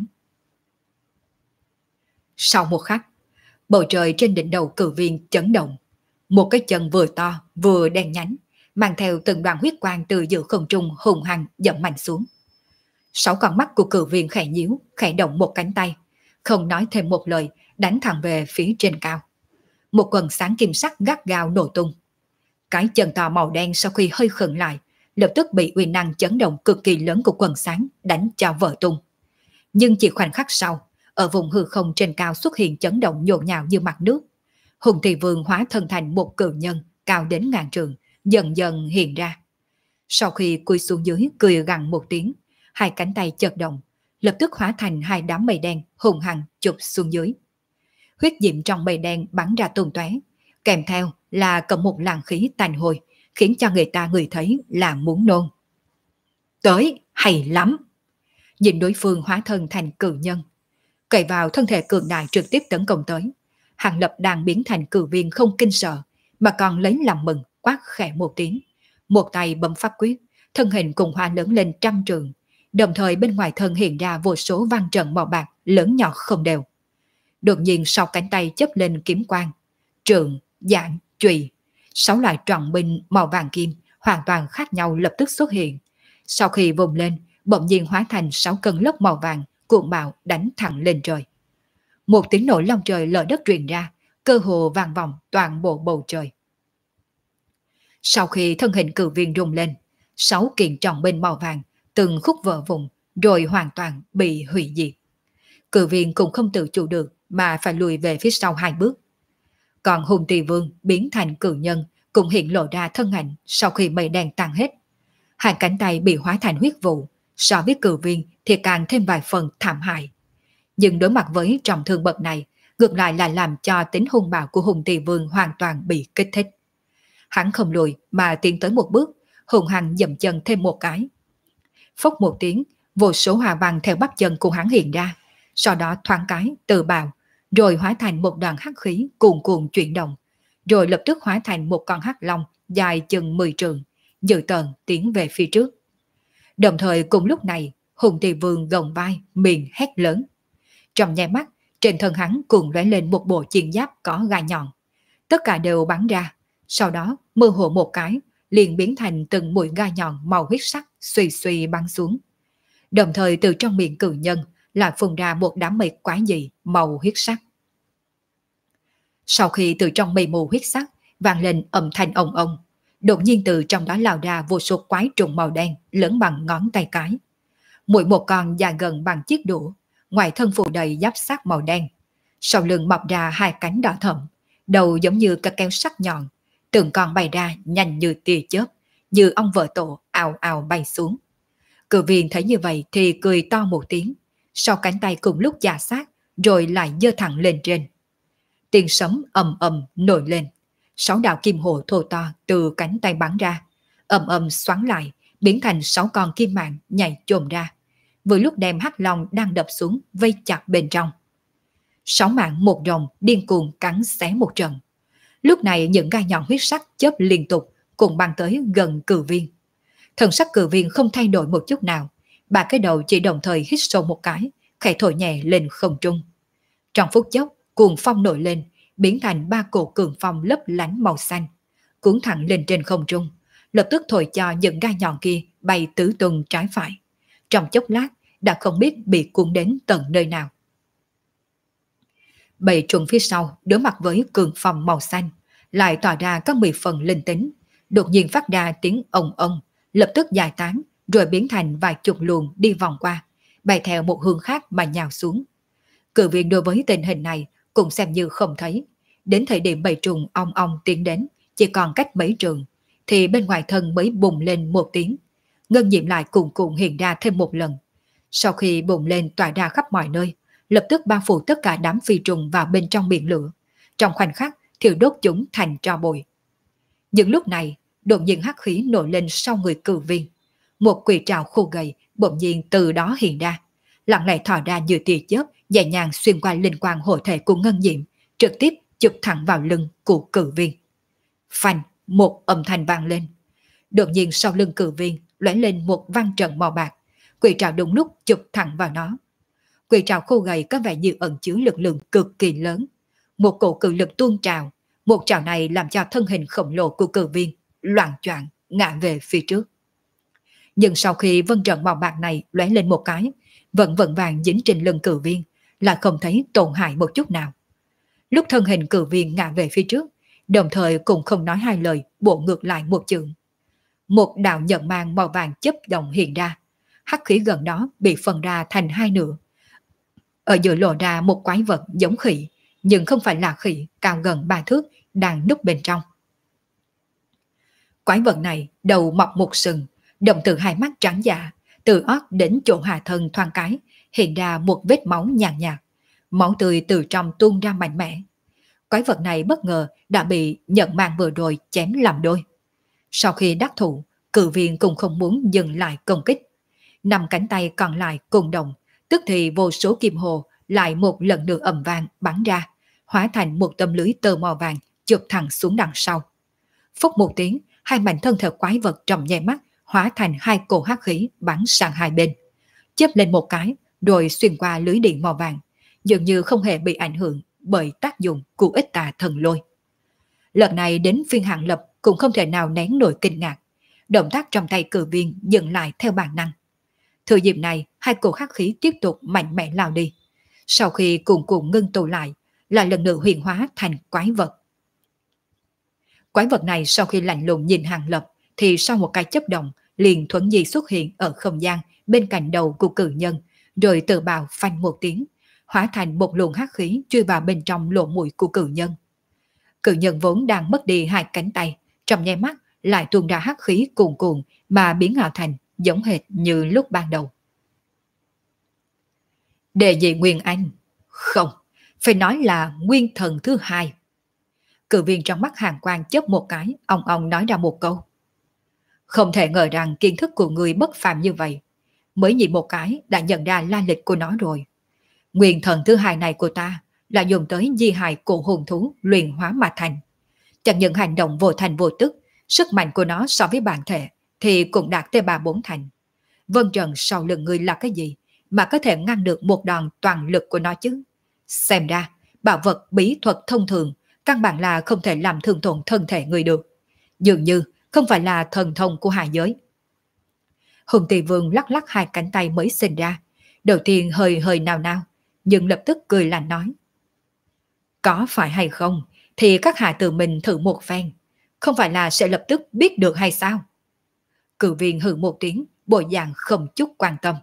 Sau một khắc, bầu trời trên đỉnh đầu cử viên chấn động. Một cái chân vừa to vừa đen nhánh, mang theo từng đoàn huyết quang từ giữa không trung hùng hăng dậm mạnh xuống. 6 con mắt của cử viên khẽ nhíu, khẽ động một cánh tay, không nói thêm một lời, đánh thẳng về phía trên cao. Một quần sáng kim sắc gắt gao nổ tung. Cái chân to màu đen sau khi hơi khựng lại, lập tức bị uy năng chấn động cực kỳ lớn của quần sáng đánh cho vỡ tung. Nhưng chỉ khoảnh khắc sau, ở vùng hư không trên cao xuất hiện chấn động nhộn nhạo như mặt nước. Hùng Tỳ Vương hóa thân thành một cự nhân cao đến ngàn trượng, dần dần hiện ra. Sau khi cúi xuống dưới cười gằn một tiếng, hai cánh tay chợt động, lập tức hóa thành hai đám mây đen hùng hằng chụp xuống dưới. huyết diệm trong mây đen bắn ra tung tóe, kèm theo là cầm một làn khí tanh hôi, khiến cho người ta ngửi thấy là muốn nôn. Tới, hay lắm! Nhìn đối phương hóa thân thành cự nhân, cậy vào thân thể cường đại trực tiếp tấn công tới. Hàng Lập đang biến thành cự viên không kinh sợ, mà còn lấy làm mừng, quát khẽ một tiếng. Một tay bấm pháp quyết, thân hình cùng hoa lớn lên trăm trường, đồng thời bên ngoài thân hiện ra vô số văn trận màu bạc lớn nhỏ không đều. Đột nhiên sau cánh tay chớp lên kiếm quang, trường, giảng, chùy, 6 loại trọng binh màu vàng kim hoàn toàn khác nhau lập tức xuất hiện. Sau khi vùng lên, bỗng nhiên hóa thành 6 cơn lốc màu vàng cuộn bạo đánh thẳng lên trời. Một tiếng nổ long trời lở đất truyền ra, cơ hồ vang vọng toàn bộ bầu trời. Sau khi thân hình cự viên rung lên, 6 kiện trọng binh màu vàng từng khúc vỡ vụn rồi hoàn toàn bị hủy diệt. Cự viên cũng không tự chủ được mà phải lùi về phía sau 2 bước. Còn Hùng Tỳ Vương biến thành cự nhân cũng hiện lộ ra thân ảnh sau khi mây đen tan hết. Hai cánh tay bị hóa thành huyết vụ, so với cự viên thì càng thêm vài phần thảm hại. Nhưng đối mặt với trọng thương bậc này, ngược lại là làm cho tính hung bạo của Hùng Tỳ Vương hoàn toàn bị kích thích. Hắn không lùi mà tiến tới một bước, hùng hăng dậm chân thêm một cái. Phốc một tiếng, vô số hòa văn theo bắp chân của hắn hiện ra, sau đó thoáng cái từ bào, rồi hóa thành một đoàn hắc khí cuồn cuộn chuyển động, rồi lập tức hóa thành một con hắc long dài chừng 10 trượng, dự tợn tiến về phía trước. Đồng thời cùng lúc này, Hùng Tỳ Vương gồng vai, miệng hét lớn. Trong nháy mắt, trên thân hắn cùng lóe lên một bộ chiến giáp có gai nhọn. Tất cả đều bắn ra, sau đó mơ hồ một cái, liền biến thành từng mũi gai nhọn màu huyết sắc xuy xuy bắn xuống. Đồng thời từ trong miệng cự nhân lại phun ra một đám mây quái dị màu huyết sắc. Sau khi từ trong mây mù huyết sắc vang lên âm thanh ong ong, đột nhiên từ trong đó lao ra vô số quái trùng màu đen lớn bằng ngón tay cái. Mỗi một con dài gần bằng chiếc đũa, ngoài thân phủ đầy giáp sắt màu đen, sau lưng mọc ra 2 cánh đỏ thẫm, đầu giống như các keo sắc nhọn, từng con bay ra nhanh như tia chớp, như ong vỡ tổ ào ào bay xuống. Cự viên thấy như vậy thì cười to một tiếng, sau cánh tay cùng lúc chà sát, rồi lại giơ thẳng lên trên. Tiếng sấm ầm ầm nổi lên, 6 đạo kim hồ thô to từ cánh tay bắn ra, ầm ầm xoắn lại, biến thành 6 con kim mạng nhảy chồm ra, vừa lúc đem hắc long đang đập xuống vây chặt bên trong. 6 mạng một rồng điên cuồng cắn xé một trận. Lúc này những gai nhọn huyết sắc chớp liên tục cùng băng tới gần cự viên. Thần sắc cự viên không thay đổi một chút nào, 3 cái đầu chỉ đồng thời hít sâu một cái, khẽ thổi nhẹ lên không trung. Trong phút chốc, cuồng phong nổi lên, biến thành 3 cổ cường phong lấp lánh màu xanh, cuốn thẳng lên trên không trung, lập tức thổi cho những gai nhọn kia bay tứ tung trái phải. Trong chốc lát đã không biết bị cuốn đến tận nơi nào. Bầy trùng phía sau đối mặt với cường phong màu xanh, lại tỏa ra các 10 phần linh tính, đột nhiên phát ra tiếng ong ong, lập tức giải tán, rồi biến thành vài chục luồng đi vòng qua, bay theo một hướng khác mà nhào xuống. Cự viên đối với tình hình này cũng xem như không thấy. Đến thời điểm bầy trùng ong ong tiến đến, chỉ còn cách mấy trường, thì bên ngoài thân mới bùng lên một tiếng. Ngân diệm lại cuồn cuộn hiện ra thêm một lần. Sau khi bùng lên tỏa ra khắp mọi nơi, lập tức bao phủ tất cả đám phi trùng vào bên trong biển lửa. Trong khoảnh khắc, thiêu đốt chúng thành tro bụi. Những lúc này, đột nhiên hắc khí nổi lên sau người cự viên. Một quỷ trảo khô gầy bỗng nhiên từ đó hiện ra, lặng lẽ thò ra như tia chớp, nhẹ nhàng xuyên qua linh quang hộ thể của ngân diệm, trực tiếp chụp thẳng vào lưng của cự viên. Phanh, một âm thanh vang lên. Đột nhiên sau lưng cự viên lóe lên một văn trận màu bạc, quỷ trảo đúng lúc chụp thẳng vào nó. Quỷ trảo khô gầy có vẻ như ẩn chứa lực lượng cực kỳ lớn. Một cổ cự lực tuôn trào, một trảo này làm cho thân hình khổng lồ của cự viên loạng choạng ngã về phía trước. Nhưng sau khi vân trận màu bạc này lóe lên một cái, vẫn vững vàng dính trên lưng cự viên, là không thấy tổn hại một chút nào. Lúc thân hình cự viên ngã về phía trước, đồng thời cũng không nói hai lời, bộ ngược lại một chưởng. Một đạo nhận mang màu vàng chớp động hiện ra, hắc khí gần đó bị phân ra thành 2 nửa. Ở giữa lộ ra một quái vật giống khỉ, nhưng không phải là khỉ, cao gần 3 thước, đang núp bên trong. Quái vật này đầu mọc một sừng, đồng từ 2 mắt trắng dạ, từ ót đến chỗ hạ thân thoáng cái, hiện ra một vết máu nhàn nhạt, máu tươi từ trong tuôn ra mạnh mẽ. Quái vật này bất ngờ đã bị nhận mạng vừa rồi chém làm đôi. Sau khi đắc thủ, cự viên cũng không muốn dừng lại công kích. Nằm cánh tay còn lại cùng động, tức thì vô số kim hồ lại một lần nữa ầm vang bắn ra, hóa thành một tấm lưới tơ màu vàng chụp thẳng xuống đằng sau. Phốc một tiếng, hai mảnh thân thể quái vật trong nháy mắt hóa thành hai cổ hắc khí bắn sang hai bên, chớp lên một cái rồi xuyên qua lưới điện màu vàng, dường như không hề bị ảnh hưởng bởi tác dụng của ít tà thần lôi. Lần này đến phiên Hạng Lập cũng không thể nào nén nổi kinh ngạc, động tác trong tay cử viên dừng lại theo bản năng. Thừa dịp này, hai cổ hắc khí tiếp tục mạnh mẽ lao đi. Sau khi cùng cùng ngưng tụ lại, lại lần nữa huyền hóa thành quái vật. Quái vật này sau khi lạnh lùng nhìn Hàng Lập, thì sau một cái chớp động, liền thuấn di xuất hiện ở không gian bên cạnh đầu của cử nhân, rồi tự bào phanh một tiếng, hóa thành một luồng hắc khí chui vào bên trong lỗ mũi của cử nhân. Cử nhân vốn đang mất đi hai cánh tay, trong nháy mắt lại tuôn ra hắc khí cuồn cuộn mà biến ảo thành giống hệt như lúc ban đầu. Đề gì Nguyên Anh? Không, phải nói là nguyên thần thứ hai. Cử viên trong mắt Hàn Quang chớp một cái, ông nói ra một câu. Không thể ngờ rằng kiến thức của người bất phàm như vậy. Mới nhìn một cái đã nhận ra la lịch của nó rồi. Nguyên thần thứ hai này của ta là dùng tới di hài của hồn thú luyện hóa mà thành. Chẳng những hành động vô thành vô tức, sức mạnh của nó so với bản thể thì cũng đạt tới 3-4 thành. Vân Trần sau lưng người là cái gì mà có thể ngăn được một đòn toàn lực của nó chứ? Xem ra, bảo vật bí thuật thông thường căn bản là không thể làm thương tổn thân thể người được. Dường như không phải là thần thông của hạ giới. Hùng Tỳ Vương lắc lắc hai cánh tay mới sinh ra. Đầu tiên hơi hơi nào nào, nhưng lập tức cười lạnh nói. Có phải hay không, thì các hạ tự mình thử một phen. Không phải là sẽ lập tức biết được hay sao? Cử viên hừ một tiếng, bộ dạng không chút quan tâm.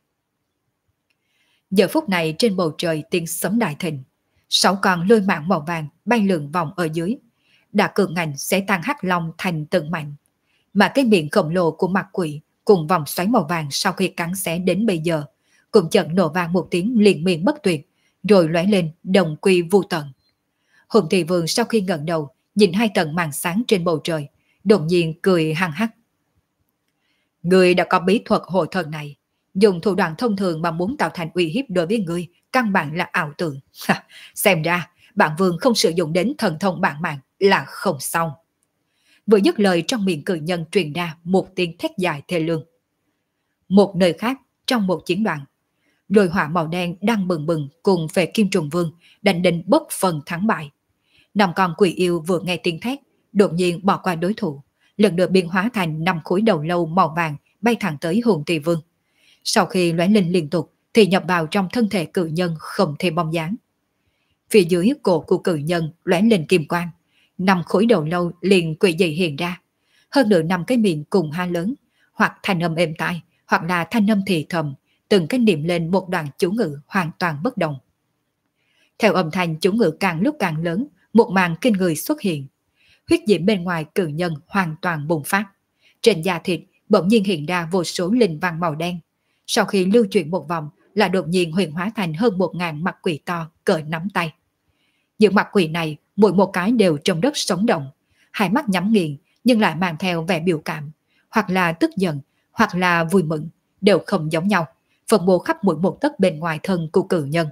Giờ phút này trên bầu trời tiếng sấm đại thịnh. 6 con lôi mạng màu vàng bay lượn vòng ở dưới. Đã cường ngành sẽ tan hắc long thành từng mảnh. Mà cái miệng khổng lồ của mặt quỷ cùng vòng xoáy màu vàng sau khi cắn xé đến bây giờ cũng chợt nổ vang một tiếng liền miên bất tuyệt, rồi lóe lên đồng quy vu tận. Hùng Thị Vương sau khi ngẩng đầu nhìn hai tầng màn sáng trên bầu trời, đột nhiên cười hăng hắc. Người đã có bí thuật hộ thần này, dùng thủ đoạn thông thường mà muốn tạo thành uy hiếp đối với người, căn bản là ảo tưởng. Xem ra, bản vương không sử dụng đến thần thông bản mạng là không xong. Vừa dứt lời trong miệng cử nhân truyền ra một tiếng thét dài thê lương. Một nơi khác, trong một chiến đoàn, đôi hỏa màu đen đang bừng bừng cùng về Kim Trùng Vương đánh định bất phần thắng bại. 5 con quỷ yêu vừa nghe tiếng thét, đột nhiên bỏ qua đối thủ, lần lượt biến hóa thành 5 khối đầu lâu màu vàng bay thẳng tới Hùng Tỳ Vương. Sau khi lóe lên liên tục thì nhập vào trong thân thể cự nhân không thêm bóng dáng. Phía dưới cổ của cự nhân lóe lên kim quang, 5 khối đầu lâu liền quỷ dị hiện ra. Hơn nữa 5 cái miệng cùng ha lớn, hoặc thanh âm êm tai, hoặc là thanh âm thì thầm, từng cái niệm lên một đoạn chú ngữ hoàn toàn bất đồng. Theo âm thanh chú ngữ càng lúc càng lớn, một màn kinh người xuất hiện. Huyết diễm bên ngoài cự nhân hoàn toàn bùng phát. Trên da thịt bỗng nhiên hiện ra vô số linh văn màu đen. Sau khi lưu chuyển một vòng là đột nhiên huyền hóa thành hơn 1000 mặt quỷ to cỡ nắm tay. Những mặt quỷ này mỗi một cái đều trong đất sống động, hai mắt nhắm nghiền nhưng lại mang theo vẻ biểu cảm, hoặc là tức giận, hoặc là vui mừng, đều không giống nhau, phân bố khắp mỗi một tấc bên ngoài thân của cự nhân.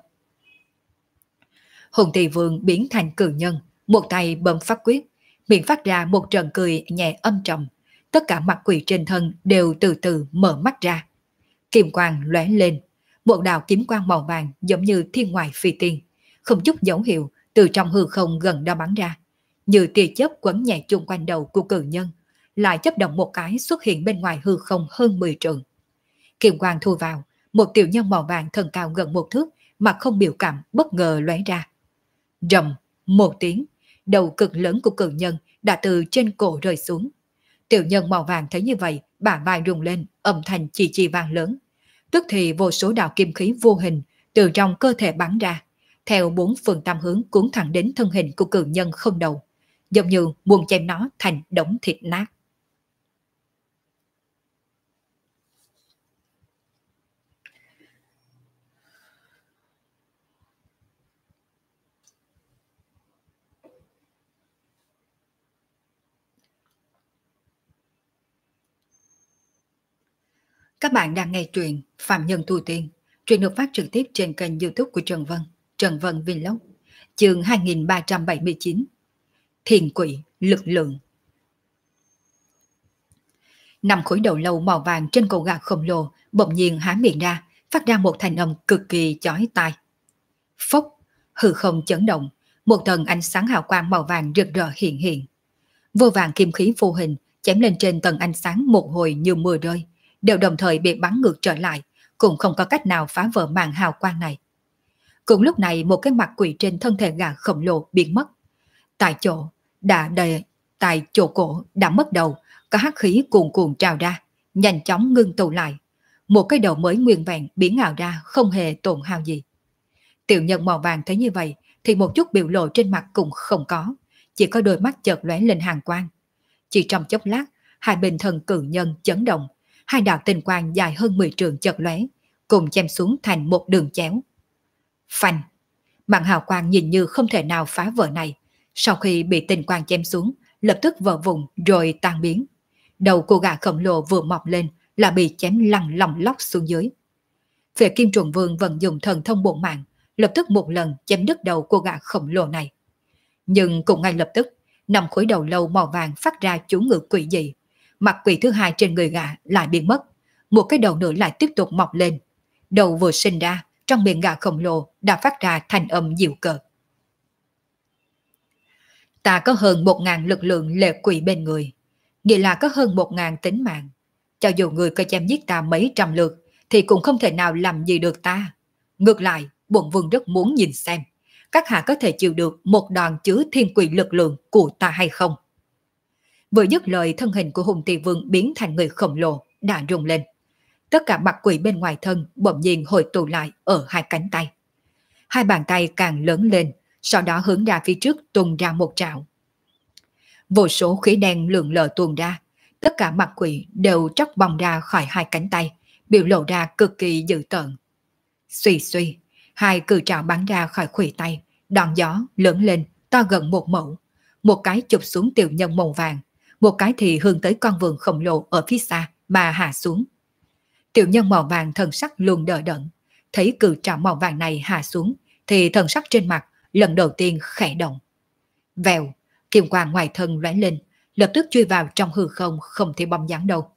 Hùng Tỳ Vương biến thành cự nhân, một tay bấm pháp quyết, miệng phát ra một trận cười nhẹ âm trầm. Tất cả mặt quỷ trên thân đều từ từ mở mắt ra. Kim quang lóe lên, một đạo kiếm quang màu vàng giống như thiên ngoại phi tiên, không chút dấu hiệu từ trong hư không gần đó bắn ra, như tia chớp quấn nhẹ chung quanh đầu của cự nhân, lại chớp động một cái xuất hiện bên ngoài hư không hơn 10 trượng. Kim quang thu vào, một tiểu nhân màu vàng thân cao gần 1 thước, mặt không biểu cảm bất ngờ lóe ra. Rầm một tiếng, đầu cực lớn của cự nhân đã từ trên cổ rơi xuống. Tiểu nhân màu vàng thấy như vậy, bả vai rung lên, âm thanh chi chi vang lớn. Tức thì vô số đạo kim khí vô hình từ trong cơ thể bắn ra, theo 4 phương tam hướng cuốn thẳng đến thân hình của cự nhân không đầu, giống như muốn chém nó thành đống thịt nát. Các bạn đang nghe truyện Phạm Nhân Tu Tiên. Truyện được phát trực tiếp trên kênh YouTube của Trần Vân Vlog. Chương 2379. Thiền quỷ lực lượng. 5 khối đầu lâu màu vàng trên cổ gà khổng lồ bỗng nhiên há miệng ra, phát ra một thanh âm cực kỳ chói tai. Phốc, hư không chấn động, một tầng ánh sáng hào quang màu vàng rực rỡ hiện hiện. Vô vàng kim khí vô hình chém lên trên tầng ánh sáng một hồi như mưa rơi, đều đồng thời bị bắn ngược trở lại, cũng không có cách nào phá vỡ màn hào quang này. Cùng lúc này một cái mặt quỷ trên thân thể gà khổng lồ biến mất. Tại chỗ cổ đã mất đầu, có hắc khí cuồn cuộn trào ra, nhanh chóng ngưng tụ lại. Một cái đầu mới nguyên vẹn biến ảo ra, không hề tổn hao gì. Tiểu nhân màu vàng thấy như vậy thì một chút biểu lộ trên mặt cũng không có, chỉ có đôi mắt chợt lóe lên hàn quang. Chỉ trong chốc lát, hai bên thân cự nhân chấn động, hai đạo tinh quang dài hơn 10 trượng chợt lóe, cùng chém xuống thành một đường chéo. Phanh! Màn hào quang nhìn như không thể nào phá vỡ này, sau khi bị tinh quang chém xuống, lập tức vỡ vụn rồi tan biến. Đầu của gã khổng lồ vừa mọc lên là bị chém lăn lòng lóc xuống dưới. Về Kim Trùng Vương vẫn dùng thần thông bổn mạng, lập tức một lần chém đứt đầu của gã khổng lồ này. Nhưng cũng ngay lập tức, 5 khối đầu lâu màu vàng phát ra chú ngữ quỷ dị. Mặt quỷ thứ hai trên người gã lại biến mất, một cái đầu nữa lại tiếp tục mọc lên. Đầu vừa sinh ra, trong miệng gã khổng lồ đã phát ra thanh âm dịu cợt. Ta có hơn 1.000 lực lượng lệ quỷ bên người, nghĩa là có hơn 1.000 tính mạng. Cho dù người có chém giết ta mấy trăm lượt, thì cũng không thể nào làm gì được ta. Ngược lại, bổn vương rất muốn nhìn xem, các hạ có thể chịu được một đòn chứa thiên quỷ lực lượng của ta hay không. Vừa dứt lời, thân hình của Hùng Tỳ Vương biến thành người khổng lồ, đã rung lên. Tất cả mặt quỷ bên ngoài thân bỗng nhiên hội tụ lại ở hai cánh tay. Hai bàn tay càng lớn lên, sau đó hướng ra phía trước tung ra một trảo. Vô số khí đen lượn lờ tuôn ra, tất cả mặt quỷ đều tróc bong ra khỏi hai cánh tay, biểu lộ ra cực kỳ dữ tợn. Suy suy, hai cự trảo bắn ra khỏi khuỷu tay, đòn gió lớn lên, to gần một mẫu. Một cái chụp xuống tiểu nhân màu vàng, một cái thì hướng tới con vườn khổng lồ ở phía xa mà hạ xuống. Tiểu nhân màu vàng thần sắc luôn đờ đẫn, thấy cự trảo màu vàng này hạ xuống, thì thần sắc trên mặt lần đầu tiên khẽ động. Vèo, kim quang ngoài thân lóe lên, lập tức chui vào trong hư không, không thể bóng dáng đâu.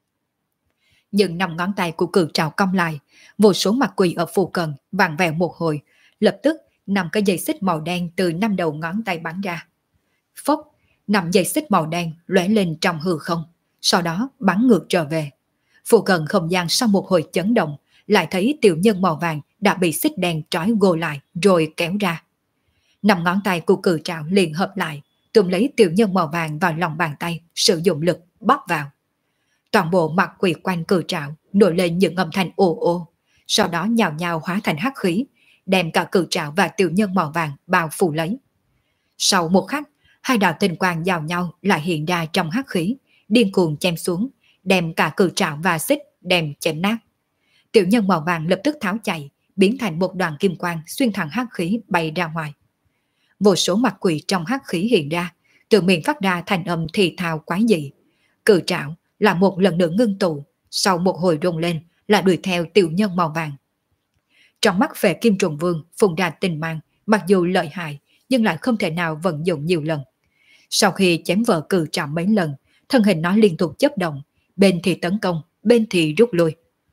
Nhưng 5 ngón tay của cự trảo cong lại, vô số mặt quỷ ở phù cận vàng vẹo một hồi, lập tức 5 cái dây xích màu đen từ 5 đầu ngón tay bắn ra. Phốc, 5 dây xích màu đen lóe lên trong hư không, sau đó bắn ngược trở về. Phù cận không gian sau một hồi chấn động, lại thấy tiểu nhân màu vàng đã bị xích đen trói gô lại rồi kéo ra. 5 ngón tay của cự trảo liền hợp lại, túm lấy tiểu nhân màu vàng vào lòng bàn tay, sử dụng lực bóp vào. Toàn bộ mặt quỷ quanh cự trảo nổi lên những âm thanh ồ ồ, sau đó nhào nhào hóa thành hắc khí, đem cả cự trảo và tiểu nhân màu vàng bao phủ lấy. Sau một khắc, hai đạo tinh quang giao nhau lại hiện ra trong hắc khí, điên cuồng chém xuống, đem cả cự trảo và xích đem chém nát. Tiểu nhân màu vàng lập tức tháo chạy, biến thành một đoàn kim quang xuyên thẳng hắc khí bay ra ngoài. Vô số mặt quỷ trong hắc khí hiện ra, từ miệng phát ra thành âm thì thào quái dị. Cự trảo là một lần nữa ngưng tụ, sau một hồi rung lên là đuổi theo tiểu nhân màu vàng. Trong mắt Phệ Kim Trùng Vương phun ra tinh mang, mặc dù lợi hại nhưng lại không thể nào vận dụng nhiều lần. Sau khi chém vỡ cự trảo mấy lần, thân hình nó liên tục chớp động, bên thì tấn công, bên thì rút lui.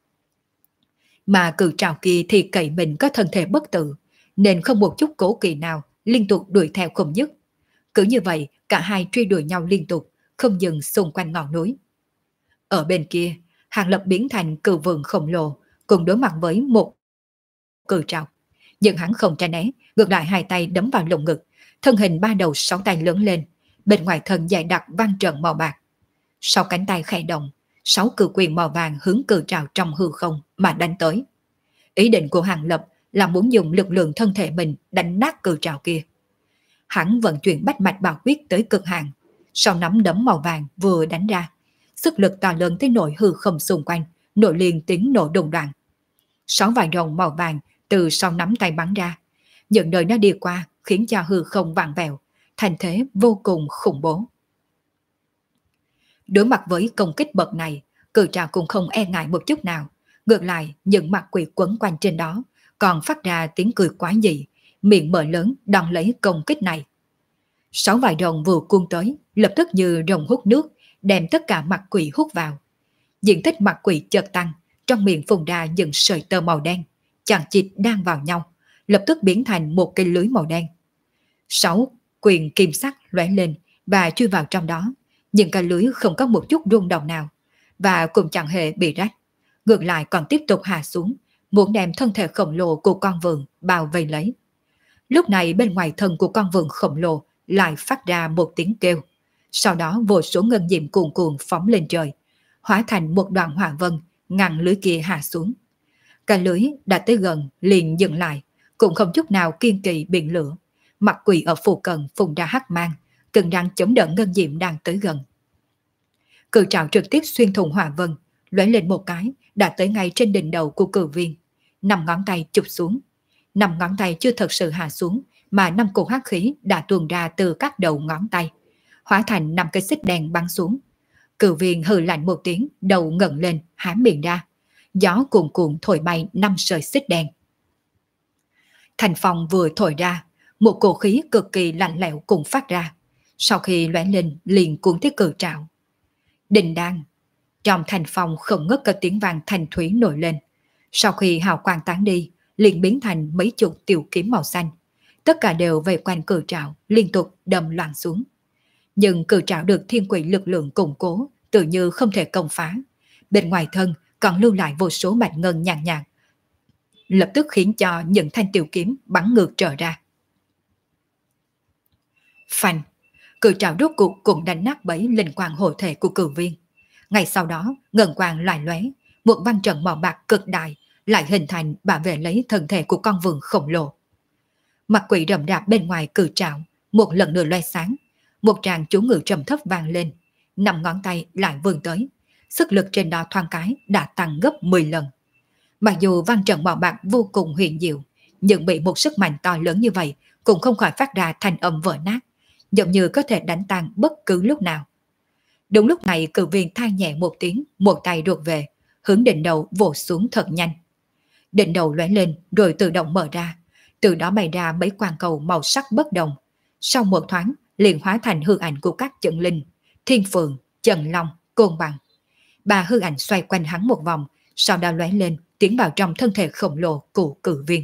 Mà cự trảo kia thì cậy mình có thân thể bất tử, nên không một chút cố kỵ nào, liên tục đuổi theo không dứt. Cứ như vậy, cả hai truy đuổi nhau liên tục, không dừng xung quanh ngọn núi. Ở bên kia, Hàng Lập biến thành cự vườn khổng lồ, cùng đối mặt với một cự trảo. Nhưng hắn không tránh né, ngược lại hai tay đấm vào lồng ngực, thân hình 3 đầu 6 tay lớn lên, bên ngoài thân dài đặc vang trận màu bạc. Sau cánh tay khẽ động, 6 cự quyền màu vàng hướng cự trảo trong hư không mà đánh tới. Ý định của Hàng Lập là muốn dùng lực lượng thân thể mình đánh nát cự trảo kia. Hắn vận chuyển bách mạch bảo quyết tới cực hạn, sau nắm đấm màu vàng vừa đánh ra, sức lực to lớn tới nỗi hư không xung quanh nổi liền tiếng nổ đùng đoạn. 6 vài rồng màu vàng từ sau nắm tay bắn ra, những nơi nó đi qua khiến cho hư không vặn vẹo, thành thế vô cùng khủng bố. Đối mặt với công kích bậc này, Cự trảo cũng không e ngại một chút nào, ngược lại những mặt quỷ quấn quanh trên đó còn phát ra tiếng cười quái dị, miệng mở lớn đón lấy công kích này. 6 vài rồng vừa cuốn tới, lập tức như rồng hút nước, đem tất cả mặt quỷ hút vào. Diện tích mặt quỷ chợt tăng, trong miệng phun ra những sợi tơ màu đen, chằng chịt đan vào nhau, lập tức biến thành một cái lưới màu đen. 6 quyền kim sắc lóe lên và chui vào trong đó, nhưng cái lưới không có một chút rung động nào, và cũng chẳng hề bị rách, ngược lại còn tiếp tục hạ xuống, muốn đem thân thể khổng lồ của con vượn bao vây lấy. Lúc này bên ngoài thân của con vượn khổng lồ lại phát ra một tiếng kêu, sau đó vô số ngân diệm cuồn cuộn phóng lên trời, hóa thành một đoạn hỏa vân ngăn lưới kia hạ xuống. Cả lưới đã tới gần liền dừng lại, cũng không chút nào kiên kỳ biển lửa. Mặt quỷ ở phụ cận phun ra hắc mang, cần đang chống đỡ ngân diệm đang tới gần. Cự trảo trực tiếp xuyên thủng hỏa vân, lóe lên một cái đã tới ngay trên đỉnh đầu của cự viên. 5 ngón tay chụp xuống, 5 ngón tay chưa thật sự hạ xuống, mà 5 cột hắc khí đã tuôn ra từ các đầu ngón tay, hóa thành 5 cái xích đen bắn xuống. Cự viên hừ lạnh một tiếng, đầu ngẩng lên, há miệng ra. Gió cuồn cuộn thổi bay 5 sợi xích đen. Thành phong vừa thổi ra, một cổ khí cực kỳ lạnh lẽo cũng phát ra. Sau khi lóe lên liền cuốn tới cự trảo. Đình đan, trong thành phong không ngớt có tiếng vang thanh thúy nổi lên. Sau khi hào quang tán đi, liền biến thành mấy chục tiểu kiếm màu xanh. Tất cả đều vây quanh cự trảo, liên tục đâm loạn xuống. Nhưng cự trảo được thiên quỷ lực lượng củng cố, tự như không thể công phá. Bên ngoài thân còn lưu lại vô số bạch ngân nhàn nhạt, lập tức khiến cho những thanh tiểu kiếm bắn ngược trở ra. Phanh, cự trảo rốt cuộc cũng đánh nát bẫy linh quang hộ thể của cự viên. Ngay sau đó, ngân quang lại lóe, một văn trận màu bạc cực đại lại hình thành bảo vệ lấy thân thể của con vượn khổng lồ. Mặt quỷ rậm rạp bên ngoài cự trảo một lần nữa loe sáng, một tràng chú ngữ trầm thấp vang lên, 5 ngón tay lại vươn tới, sức lực trên đó thoáng cái đã tăng gấp 10 lần. Mặc dù văn trận màu bạc vô cùng huyền diệu, nhưng bị một sức mạnh to lớn như vậy cũng không khỏi phát ra thanh âm vỡ nát, giống như có thể đánh tan bất cứ lúc nào. Đúng lúc này cự viên than nhẹ một tiếng, một tay ruột về, hướng đỉnh đầu vỗ xuống thật nhanh. Đỉnh đầu lóe lên rồi tự động mở ra, từ đó bày ra mấy quang cầu màu sắc bất đồng. Sau một thoáng liền hóa thành hư ảnh của các trận linh, Thiên Phượng, Trần Long, Côn Bằng. 3 hư ảnh xoay quanh hắn một vòng, sau đó lóe lên tiến vào trong thân thể khổng lồ của cự viên.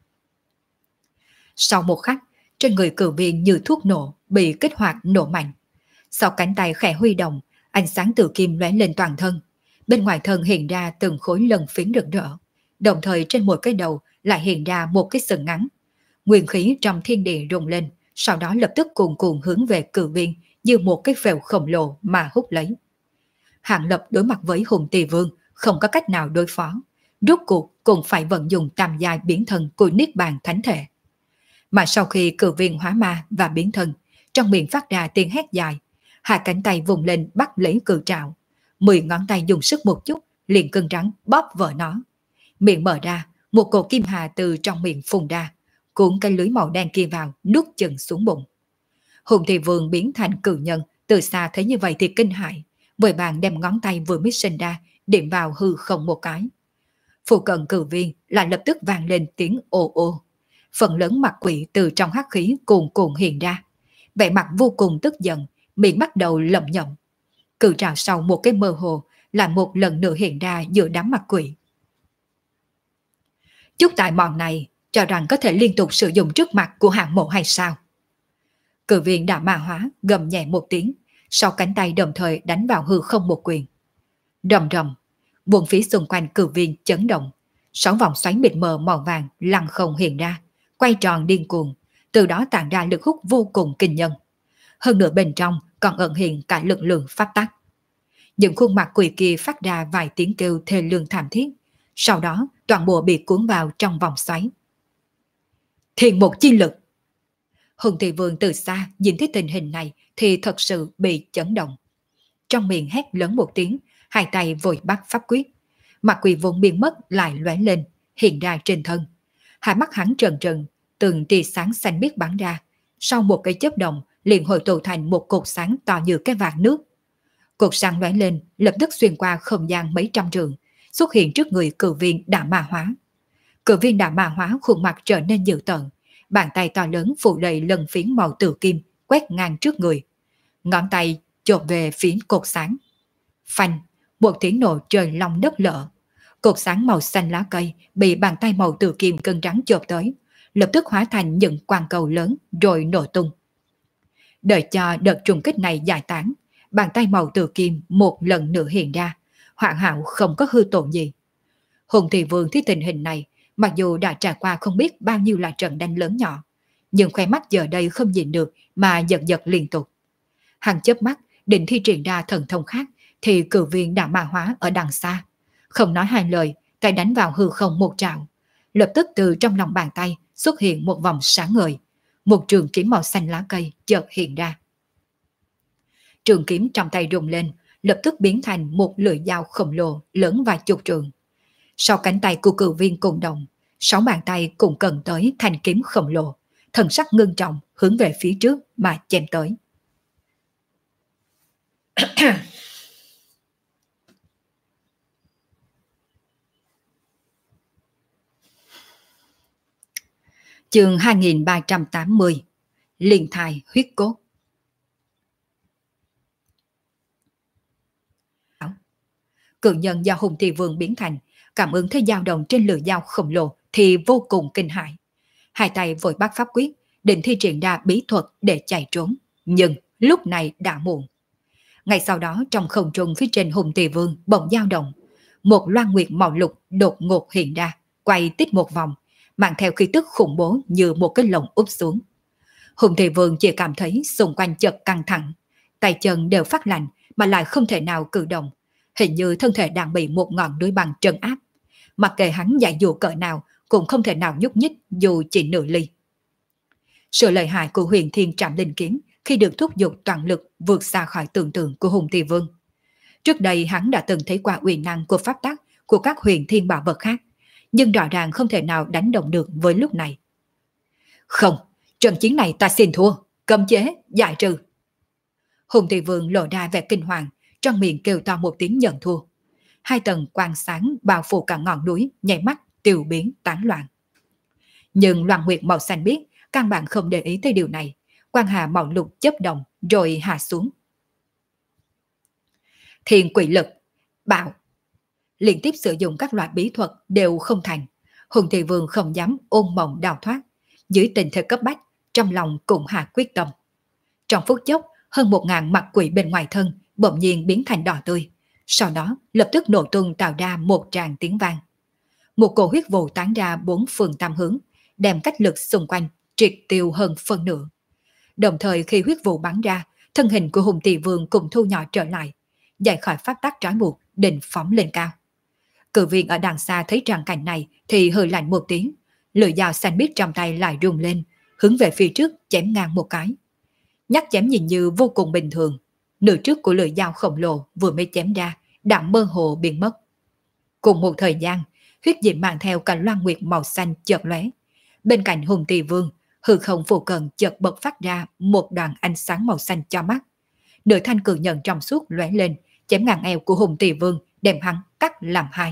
Sau một khắc, trên người cự viên như thuốc nổ bị kích hoạt nổ mạnh. Sau cánh tay khẽ huy động, ánh sáng tự kim lóe lên toàn thân. Bên ngoài thân hiện ra từng khối lân phiến rực rỡ, đồng thời trên mỗi cái đầu lại hiện ra một cái sừng ngắn. Nguyên khí trong thiên địa rung lên, sau đó lập tức cuồn cuộn hướng về cự viên như một cái phèo khổng lồ mà hút lấy. Hạng Lập đối mặt với Hùng Tỳ Vương không có cách nào đối phó, rốt cuộc cũng phải vận dụng tam giai biến thân của Niết Bàn Thánh Thể. Mà sau khi cự viên hóa ma và biến thân, trong miệng phát ra tiếng hét dài, 2 cánh tay vùng lên bắt lấy cự trảo, 10 ngón tay dùng sức một chút liền cứng rắn bóp vỡ nó. Miệng mở ra, một cổ kim hà từ trong miệng phun ra, cuốn cái lưới màu đen kia vào, nuốt chừng xuống bụng. Hùng Tỳ Vương biến thành cự nhân, từ xa thấy như vậy thì kinh hãi, vội vàng đem ngón tay vừa mới sinh ra điểm vào hư không một cái. Phụ cận cự viên lại lập tức vang lên tiếng ồ ồ. Phần lớn mặt quỷ từ trong hắc khí cuồn cuộn hiện ra, vẻ mặt vô cùng tức giận, miệng bắt đầu lẩm nhẩm. Cự trảo sau một cái mơ hồ lại một lần nữa hiện ra giữa đám mặt quỷ. Chút tài mọn này cho rằng có thể liên tục sử dụng trước mặt của hạng mộ hay sao? Cự viên đã ma hóa gầm nhẹ một tiếng, sau cánh tay đồng thời đánh vào hư không một quyền. Rầm rầm, buồng phía xung quanh cự viên chấn động, 6 vòng xoáy mịt mờ màu vàng lăng không hiện ra, quay tròn điên cuồng, từ đó tạo ra lực hút vô cùng kinh nhân. Hơn nữa bên trong còn ẩn hiện cả lực lượng pháp tắc. Những khuôn mặt quỷ kia phát ra vài tiếng kêu thê lương thảm thiết, sau đó toàn bộ bị cuốn vào trong vòng xoáy. Thiên một chi lực. Hùng Tỳ Vương từ xa nhìn thấy tình hình này thì thật sự bị chấn động. Trong miệng hét lớn một tiếng, 2 tay vội bắt pháp quyết. Mặt quỷ vốn biến mất lại lóe lên, hiện ra trên thân. 2 mắt hắn trần trần, từng tia sáng xanh biếc bắn ra. Sau một cái chớp động liền hội tụ thành một cột sáng to như cái vạc nước. Cột sáng lóe lên, lập tức xuyên qua không gian mấy trăm trường, xuất hiện trước người cử viên đã ma hóa. Cử viên đã ma hóa khuôn mặt trở nên dữ tợn, bàn tay to lớn phủ đầy lần phiến màu tử kim quét ngang trước người. Ngón tay chộp về phía cột sáng. Phanh, một tiếng nổ trời long đất lở. Cột sáng màu xanh lá cây bị bàn tay màu tử kim cân trắng chộp tới, lập tức hóa thành những quang cầu lớn rồi nổ tung. Đợi cho đợt trùng kích này giải tán, bàn tay màu tử kim một lần nữa hiện ra, hoàn hảo không có hư tổn gì. Hùng Thị Vương thấy tình hình này, mặc dù đã trải qua không biết bao nhiêu là trận đánh lớn nhỏ, nhưng khóe mắt giờ đây không nhìn được mà giật giật liên tục. Hắn chớp mắt định thi triển ra thần thông khác, thì cử viên đã ma hóa ở đằng xa. Không nói hai lời, tay đánh vào hư không một trạo. Lập tức từ trong lòng bàn tay xuất hiện một vòng sáng ngời. Một trường kiếm màu xanh lá cây chợt hiện ra. Trường kiếm trong tay rung lên, lập tức biến thành một lưỡi dao khổng lồ lớn vài chục trường. Sau cánh tay của cử viên cùng động, 6 bàn tay cùng cần tới thanh kiếm khổng lồ, thần sắc ngưng trọng hướng về phía trước mà chém tới. Chương 2380 Liên thai huyết cốt. Cự nhân do Hùng Thị Vương biến thành, cảm ứng thấy dao động trên lưỡi dao khổng lồ thì vô cùng kinh hãi. Hai tay vội bắt pháp quyết, định thi triển ra bí thuật để chạy trốn, nhưng lúc này đã muộn. Ngay sau đó trong không trung phía trên Hùng Thị Vương bỗng dao động, một loan nguyệt màu lục đột ngột hiện ra, quay tít một vòng, mang theo khí tức khủng bố như một cái lồng úp xuống. Hùng Thị Vương chỉ cảm thấy xung quanh chợt căng thẳng, tay chân đều phát lạnh mà lại không thể nào cử động, hình như thân thể đang bị một ngọn núi băng trấn áp. Mặc kệ hắn dạy dụ cỡ nào cũng không thể nào nhúc nhích dù chỉ nửa ly. Sự lợi hại của Huyền Thiên Trảm Linh Kiếm khi được thúc giục toàn lực vượt xa khỏi tưởng tượng của Hùng Thị Vương. Trước đây hắn đã từng thấy qua uy năng của pháp tắc của các huyền thiên bảo vật khác, nhưng rõ ràng không thể nào đánh đồng được với lúc này. Không, trận chiến này ta xin thua, cấm chế, giải trừ. Hùng Thị Vương lộ ra vẻ kinh hoàng, trong miệng kêu to một tiếng nhận thua. Hai tầng quang sáng bao phủ cả ngọn núi, nhảy mắt, tiêu biến, tán loạn. Nhưng Loan Nguyệt màu xanh biết, căn bản không để ý tới điều này. Quang hà màu lục chớp động, rồi hạ xuống. Thiên quỷ lực, bạo. Liên tiếp sử dụng các loại bí thuật đều không thành. Hùng Thị Vương không dám ôn mộng đào thoát. Dưới tình thế cấp bách, trong lòng cũng hạ quyết tâm. Trong phút chốc, hơn 1000 mặt quỷ bên ngoài thân bỗng nhiên biến thành đỏ tươi. Sau đó lập tức nổ tung tạo ra một tràng tiếng vang. Một cổ huyết vụ tán ra 4 phương tam hướng, đem cách lực xung quanh triệt tiêu hơn phân nửa. Đồng thời khi huyết vụ bắn ra, thân hình của Hùng Thị Vương cũng thu nhỏ trở lại, giải khỏi pháp tắc trói buộc, định phóng lên cao. Cử viên ở đằng xa thấy tràng cảnh này thì hừ lạnh một tiếng, lưỡi dao xanh biếc trong tay lại rung lên, hướng về phía trước chém ngang một cái. Nhát chém nhìn như vô cùng bình thường, nửa trước của lưỡi dao khổng lồ vừa mới chém ra đã mơ hồ biến mất. Cùng một thời gian, huyết diệm mang theo cả loan nguyệt màu xanh chợt lóe. Bên cạnh Hùng Thị Vương, hư không phụ cận chợt bật phát ra một đoàn ánh sáng màu xanh cho mắt. Nửa thanh cự nhận trong suốt lóe lên, chém ngang eo của Hùng Thị Vương, đem hắn cắt làm hai.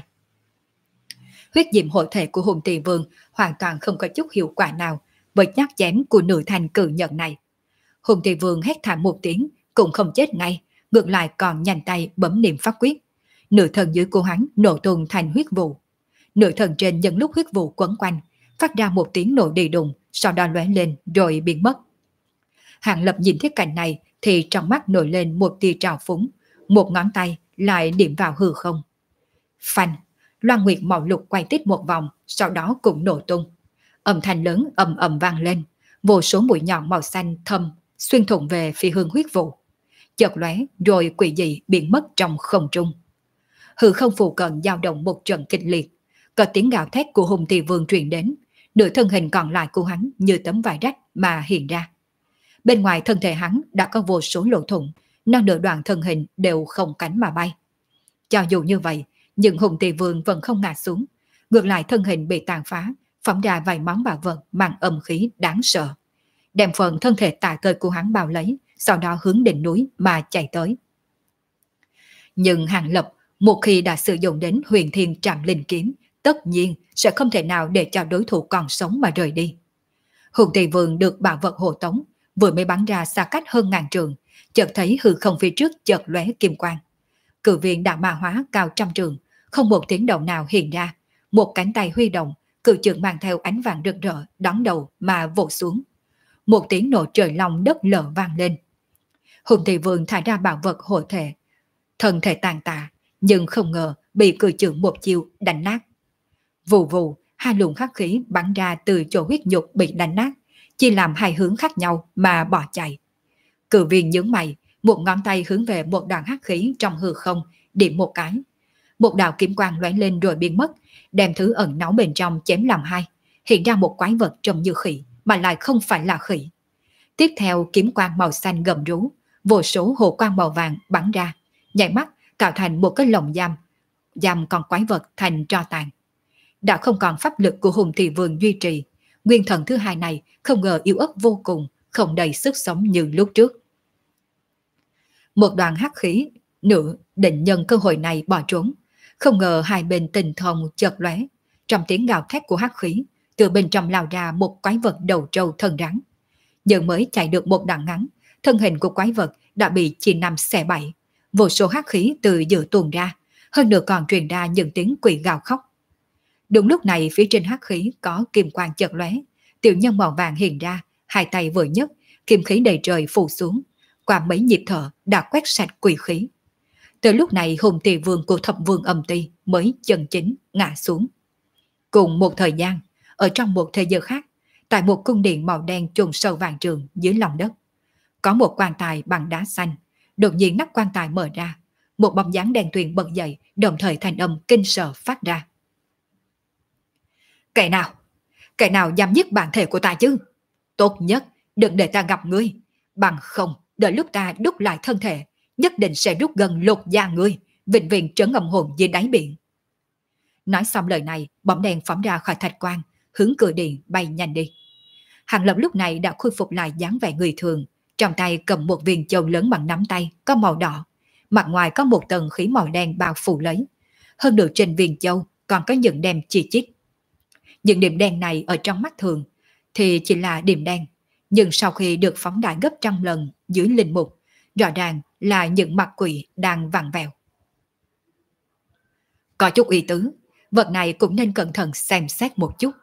Huyết diệm hội thể của Hùng Thị Vương hoàn toàn không có chút hiệu quả nào với nhát chém của nửa thanh cự nhận này. Hùng Thị Vương hét thảm một tiếng, cũng không chết ngay, ngược lại còn nhanh tay bấm niệm pháp quyết. Nửa thân dưới của hắn nổ tung thành huyết vụ. Nửa thân trên nhân lúc huyết vụ quấn quanh, phát ra một tiếng nổ đi đùng, sau đó lóe lên rồi biến mất. Hạng Lập nhìn thấy cảnh này thì trong mắt nổi lên một tia trào phúng, một ngón tay lại điểm vào hư không. Phanh, loan nguyệt màu lục quay tít một vòng, sau đó cũng nổ tung. Âm thanh lớn ầm ầm vang lên, vô số mũi nhọn màu xanh thâm xuyên thủng về phía hướng huyết vụ. Chợt lóe rồi quỷ dị biến mất trong không trung. Hư không phụ cận dao động một trận kịch liệt, có tiếng gào thét của Hùng Thị Vương truyền đến, nửa thân hình còn lại của hắn như tấm vải rách mà hiện ra. Bên ngoài thân thể hắn đã có vô số lỗ thủng, non nửa đoạn thân hình đều không cánh mà bay. Cho dù như vậy, nhưng Hùng Thị Vương vẫn không ngã xuống, ngược lại thân hình bị tàn phá, phóng ra vài món bảo vật mang âm khí đáng sợ, đem phần thân thể tả tơi của hắn bao lấy, sau đó hướng đỉnh núi mà chạy tới. Nhưng Hàng Lập một khi đã sử dụng đến Huyền Thiên Trảm Linh Kiếm, tất nhiên sẽ không thể nào để cho đối thủ còn sống mà rời đi. Hùng Tỳ Vương được bảo vật hộ tống, vừa mới bắn ra xa cách hơn ngàn trường, chợt thấy hư không phía trước chợt lóe kim quang. Cự viên đã ma hóa cao trăm trường, không một tiếng động nào hiện ra, một cánh tay huy động, cự trường mang theo ánh vàng rực rỡ đón đầu mà vỗ xuống. Một tiếng nổ trời long đất lở vang lên. Hùng Tỳ Vương thả ra bảo vật hộ thể, thân thể tàn tạ, nhưng không ngờ bị cự trường một chiêu đánh nát. Vù vù, hai luồng hắc khí bắn ra từ chỗ huyết nhục bị đánh nát, chia làm hai hướng khác nhau mà bỏ chạy. Cự viên nhướng mày, một ngón tay hướng về một đoàn hắc khí trong hư không, điểm một cái. Một đạo kiếm quang lóe lên rồi biến mất, đem thứ ẩn náu bên trong chém làm hai, hiện ra một quái vật trông như khỉ, mà lại không phải là khỉ. Tiếp theo kiếm quang màu xanh gầm rú, vô số hồ quang màu vàng bắn ra, nhảy mắt tạo thành một cái lồng giam, giam con quái vật thành tro tàn. Đã không còn pháp lực của Hùng Thị Vương duy trì, nguyên thần thứ hai này không ngờ yếu ớt vô cùng, không đầy sức sống như lúc trước. Một đoàn hắc khí nữ định nhân cơ hội này bỏ trốn, không ngờ hai bên tình thông chợt lóe, trong tiếng gào thét của hắc khí, từ bên trong lao ra một quái vật đầu trâu thân rắn. Nhưng mới chạy được một đoạn ngắn, thân hình của quái vật đã bị chia năm xẻ bảy, vô số hắc khí từ giữa tuôn ra, hơn nữa còn truyền ra những tiếng quỷ gào khóc. Đúng lúc này phía trên hắc khí có kim quang chợt lóe, tiểu nhân màu vàng hiện ra, hai tay vừa nhấc, kim khí đầy trời phủ xuống, qua mấy nhịp thở đã quét sạch quỷ khí. Từ lúc này Hùng Tỳ Vương của Thập Vương Âm Ti mới chân chính ngã xuống. Cùng một thời gian, ở trong một thế giới khác, tại một cung điện màu đen chôn sâu vạn trường dưới lòng đất, có một quan tài bằng đá xanh. Đột nhiên nắp quan tài mở ra, một bóng dáng đen tuyền bật dậy, đồng thời thanh âm kinh sợ phát ra. Kẻ nào? Kẻ nào dám giết bản thể của ta chứ? Tốt nhất đừng để ta gặp ngươi, bằng không đợi lúc ta đúc lại thân thể, nhất định sẽ rút gần lột da ngươi, vĩnh viễn trấn âm hồn dưới đáy biển. Nói xong lời này, bóng đèn phóng ra khỏi thạch quan, hướng cửa điện bay nhanh đi. Hàng Lập lúc này đã khôi phục lại dáng vẻ người thường, trong tay cầm một viên châu lớn bằng nắm tay, có màu đỏ, mặt ngoài có một tầng khí màu đen bao phủ lấy. Hơn nữa trên viên châu còn có những đèn chỉ chít. Những điểm đen này ở trong mắt thường thì chỉ là điểm đen, nhưng sau khi được phóng đại gấp trăm lần dưới linh mục, rõ ràng là những mặt quỷ đang vặn vẹo. Có chút ý tứ, vật này cũng nên cẩn thận xem xét một chút.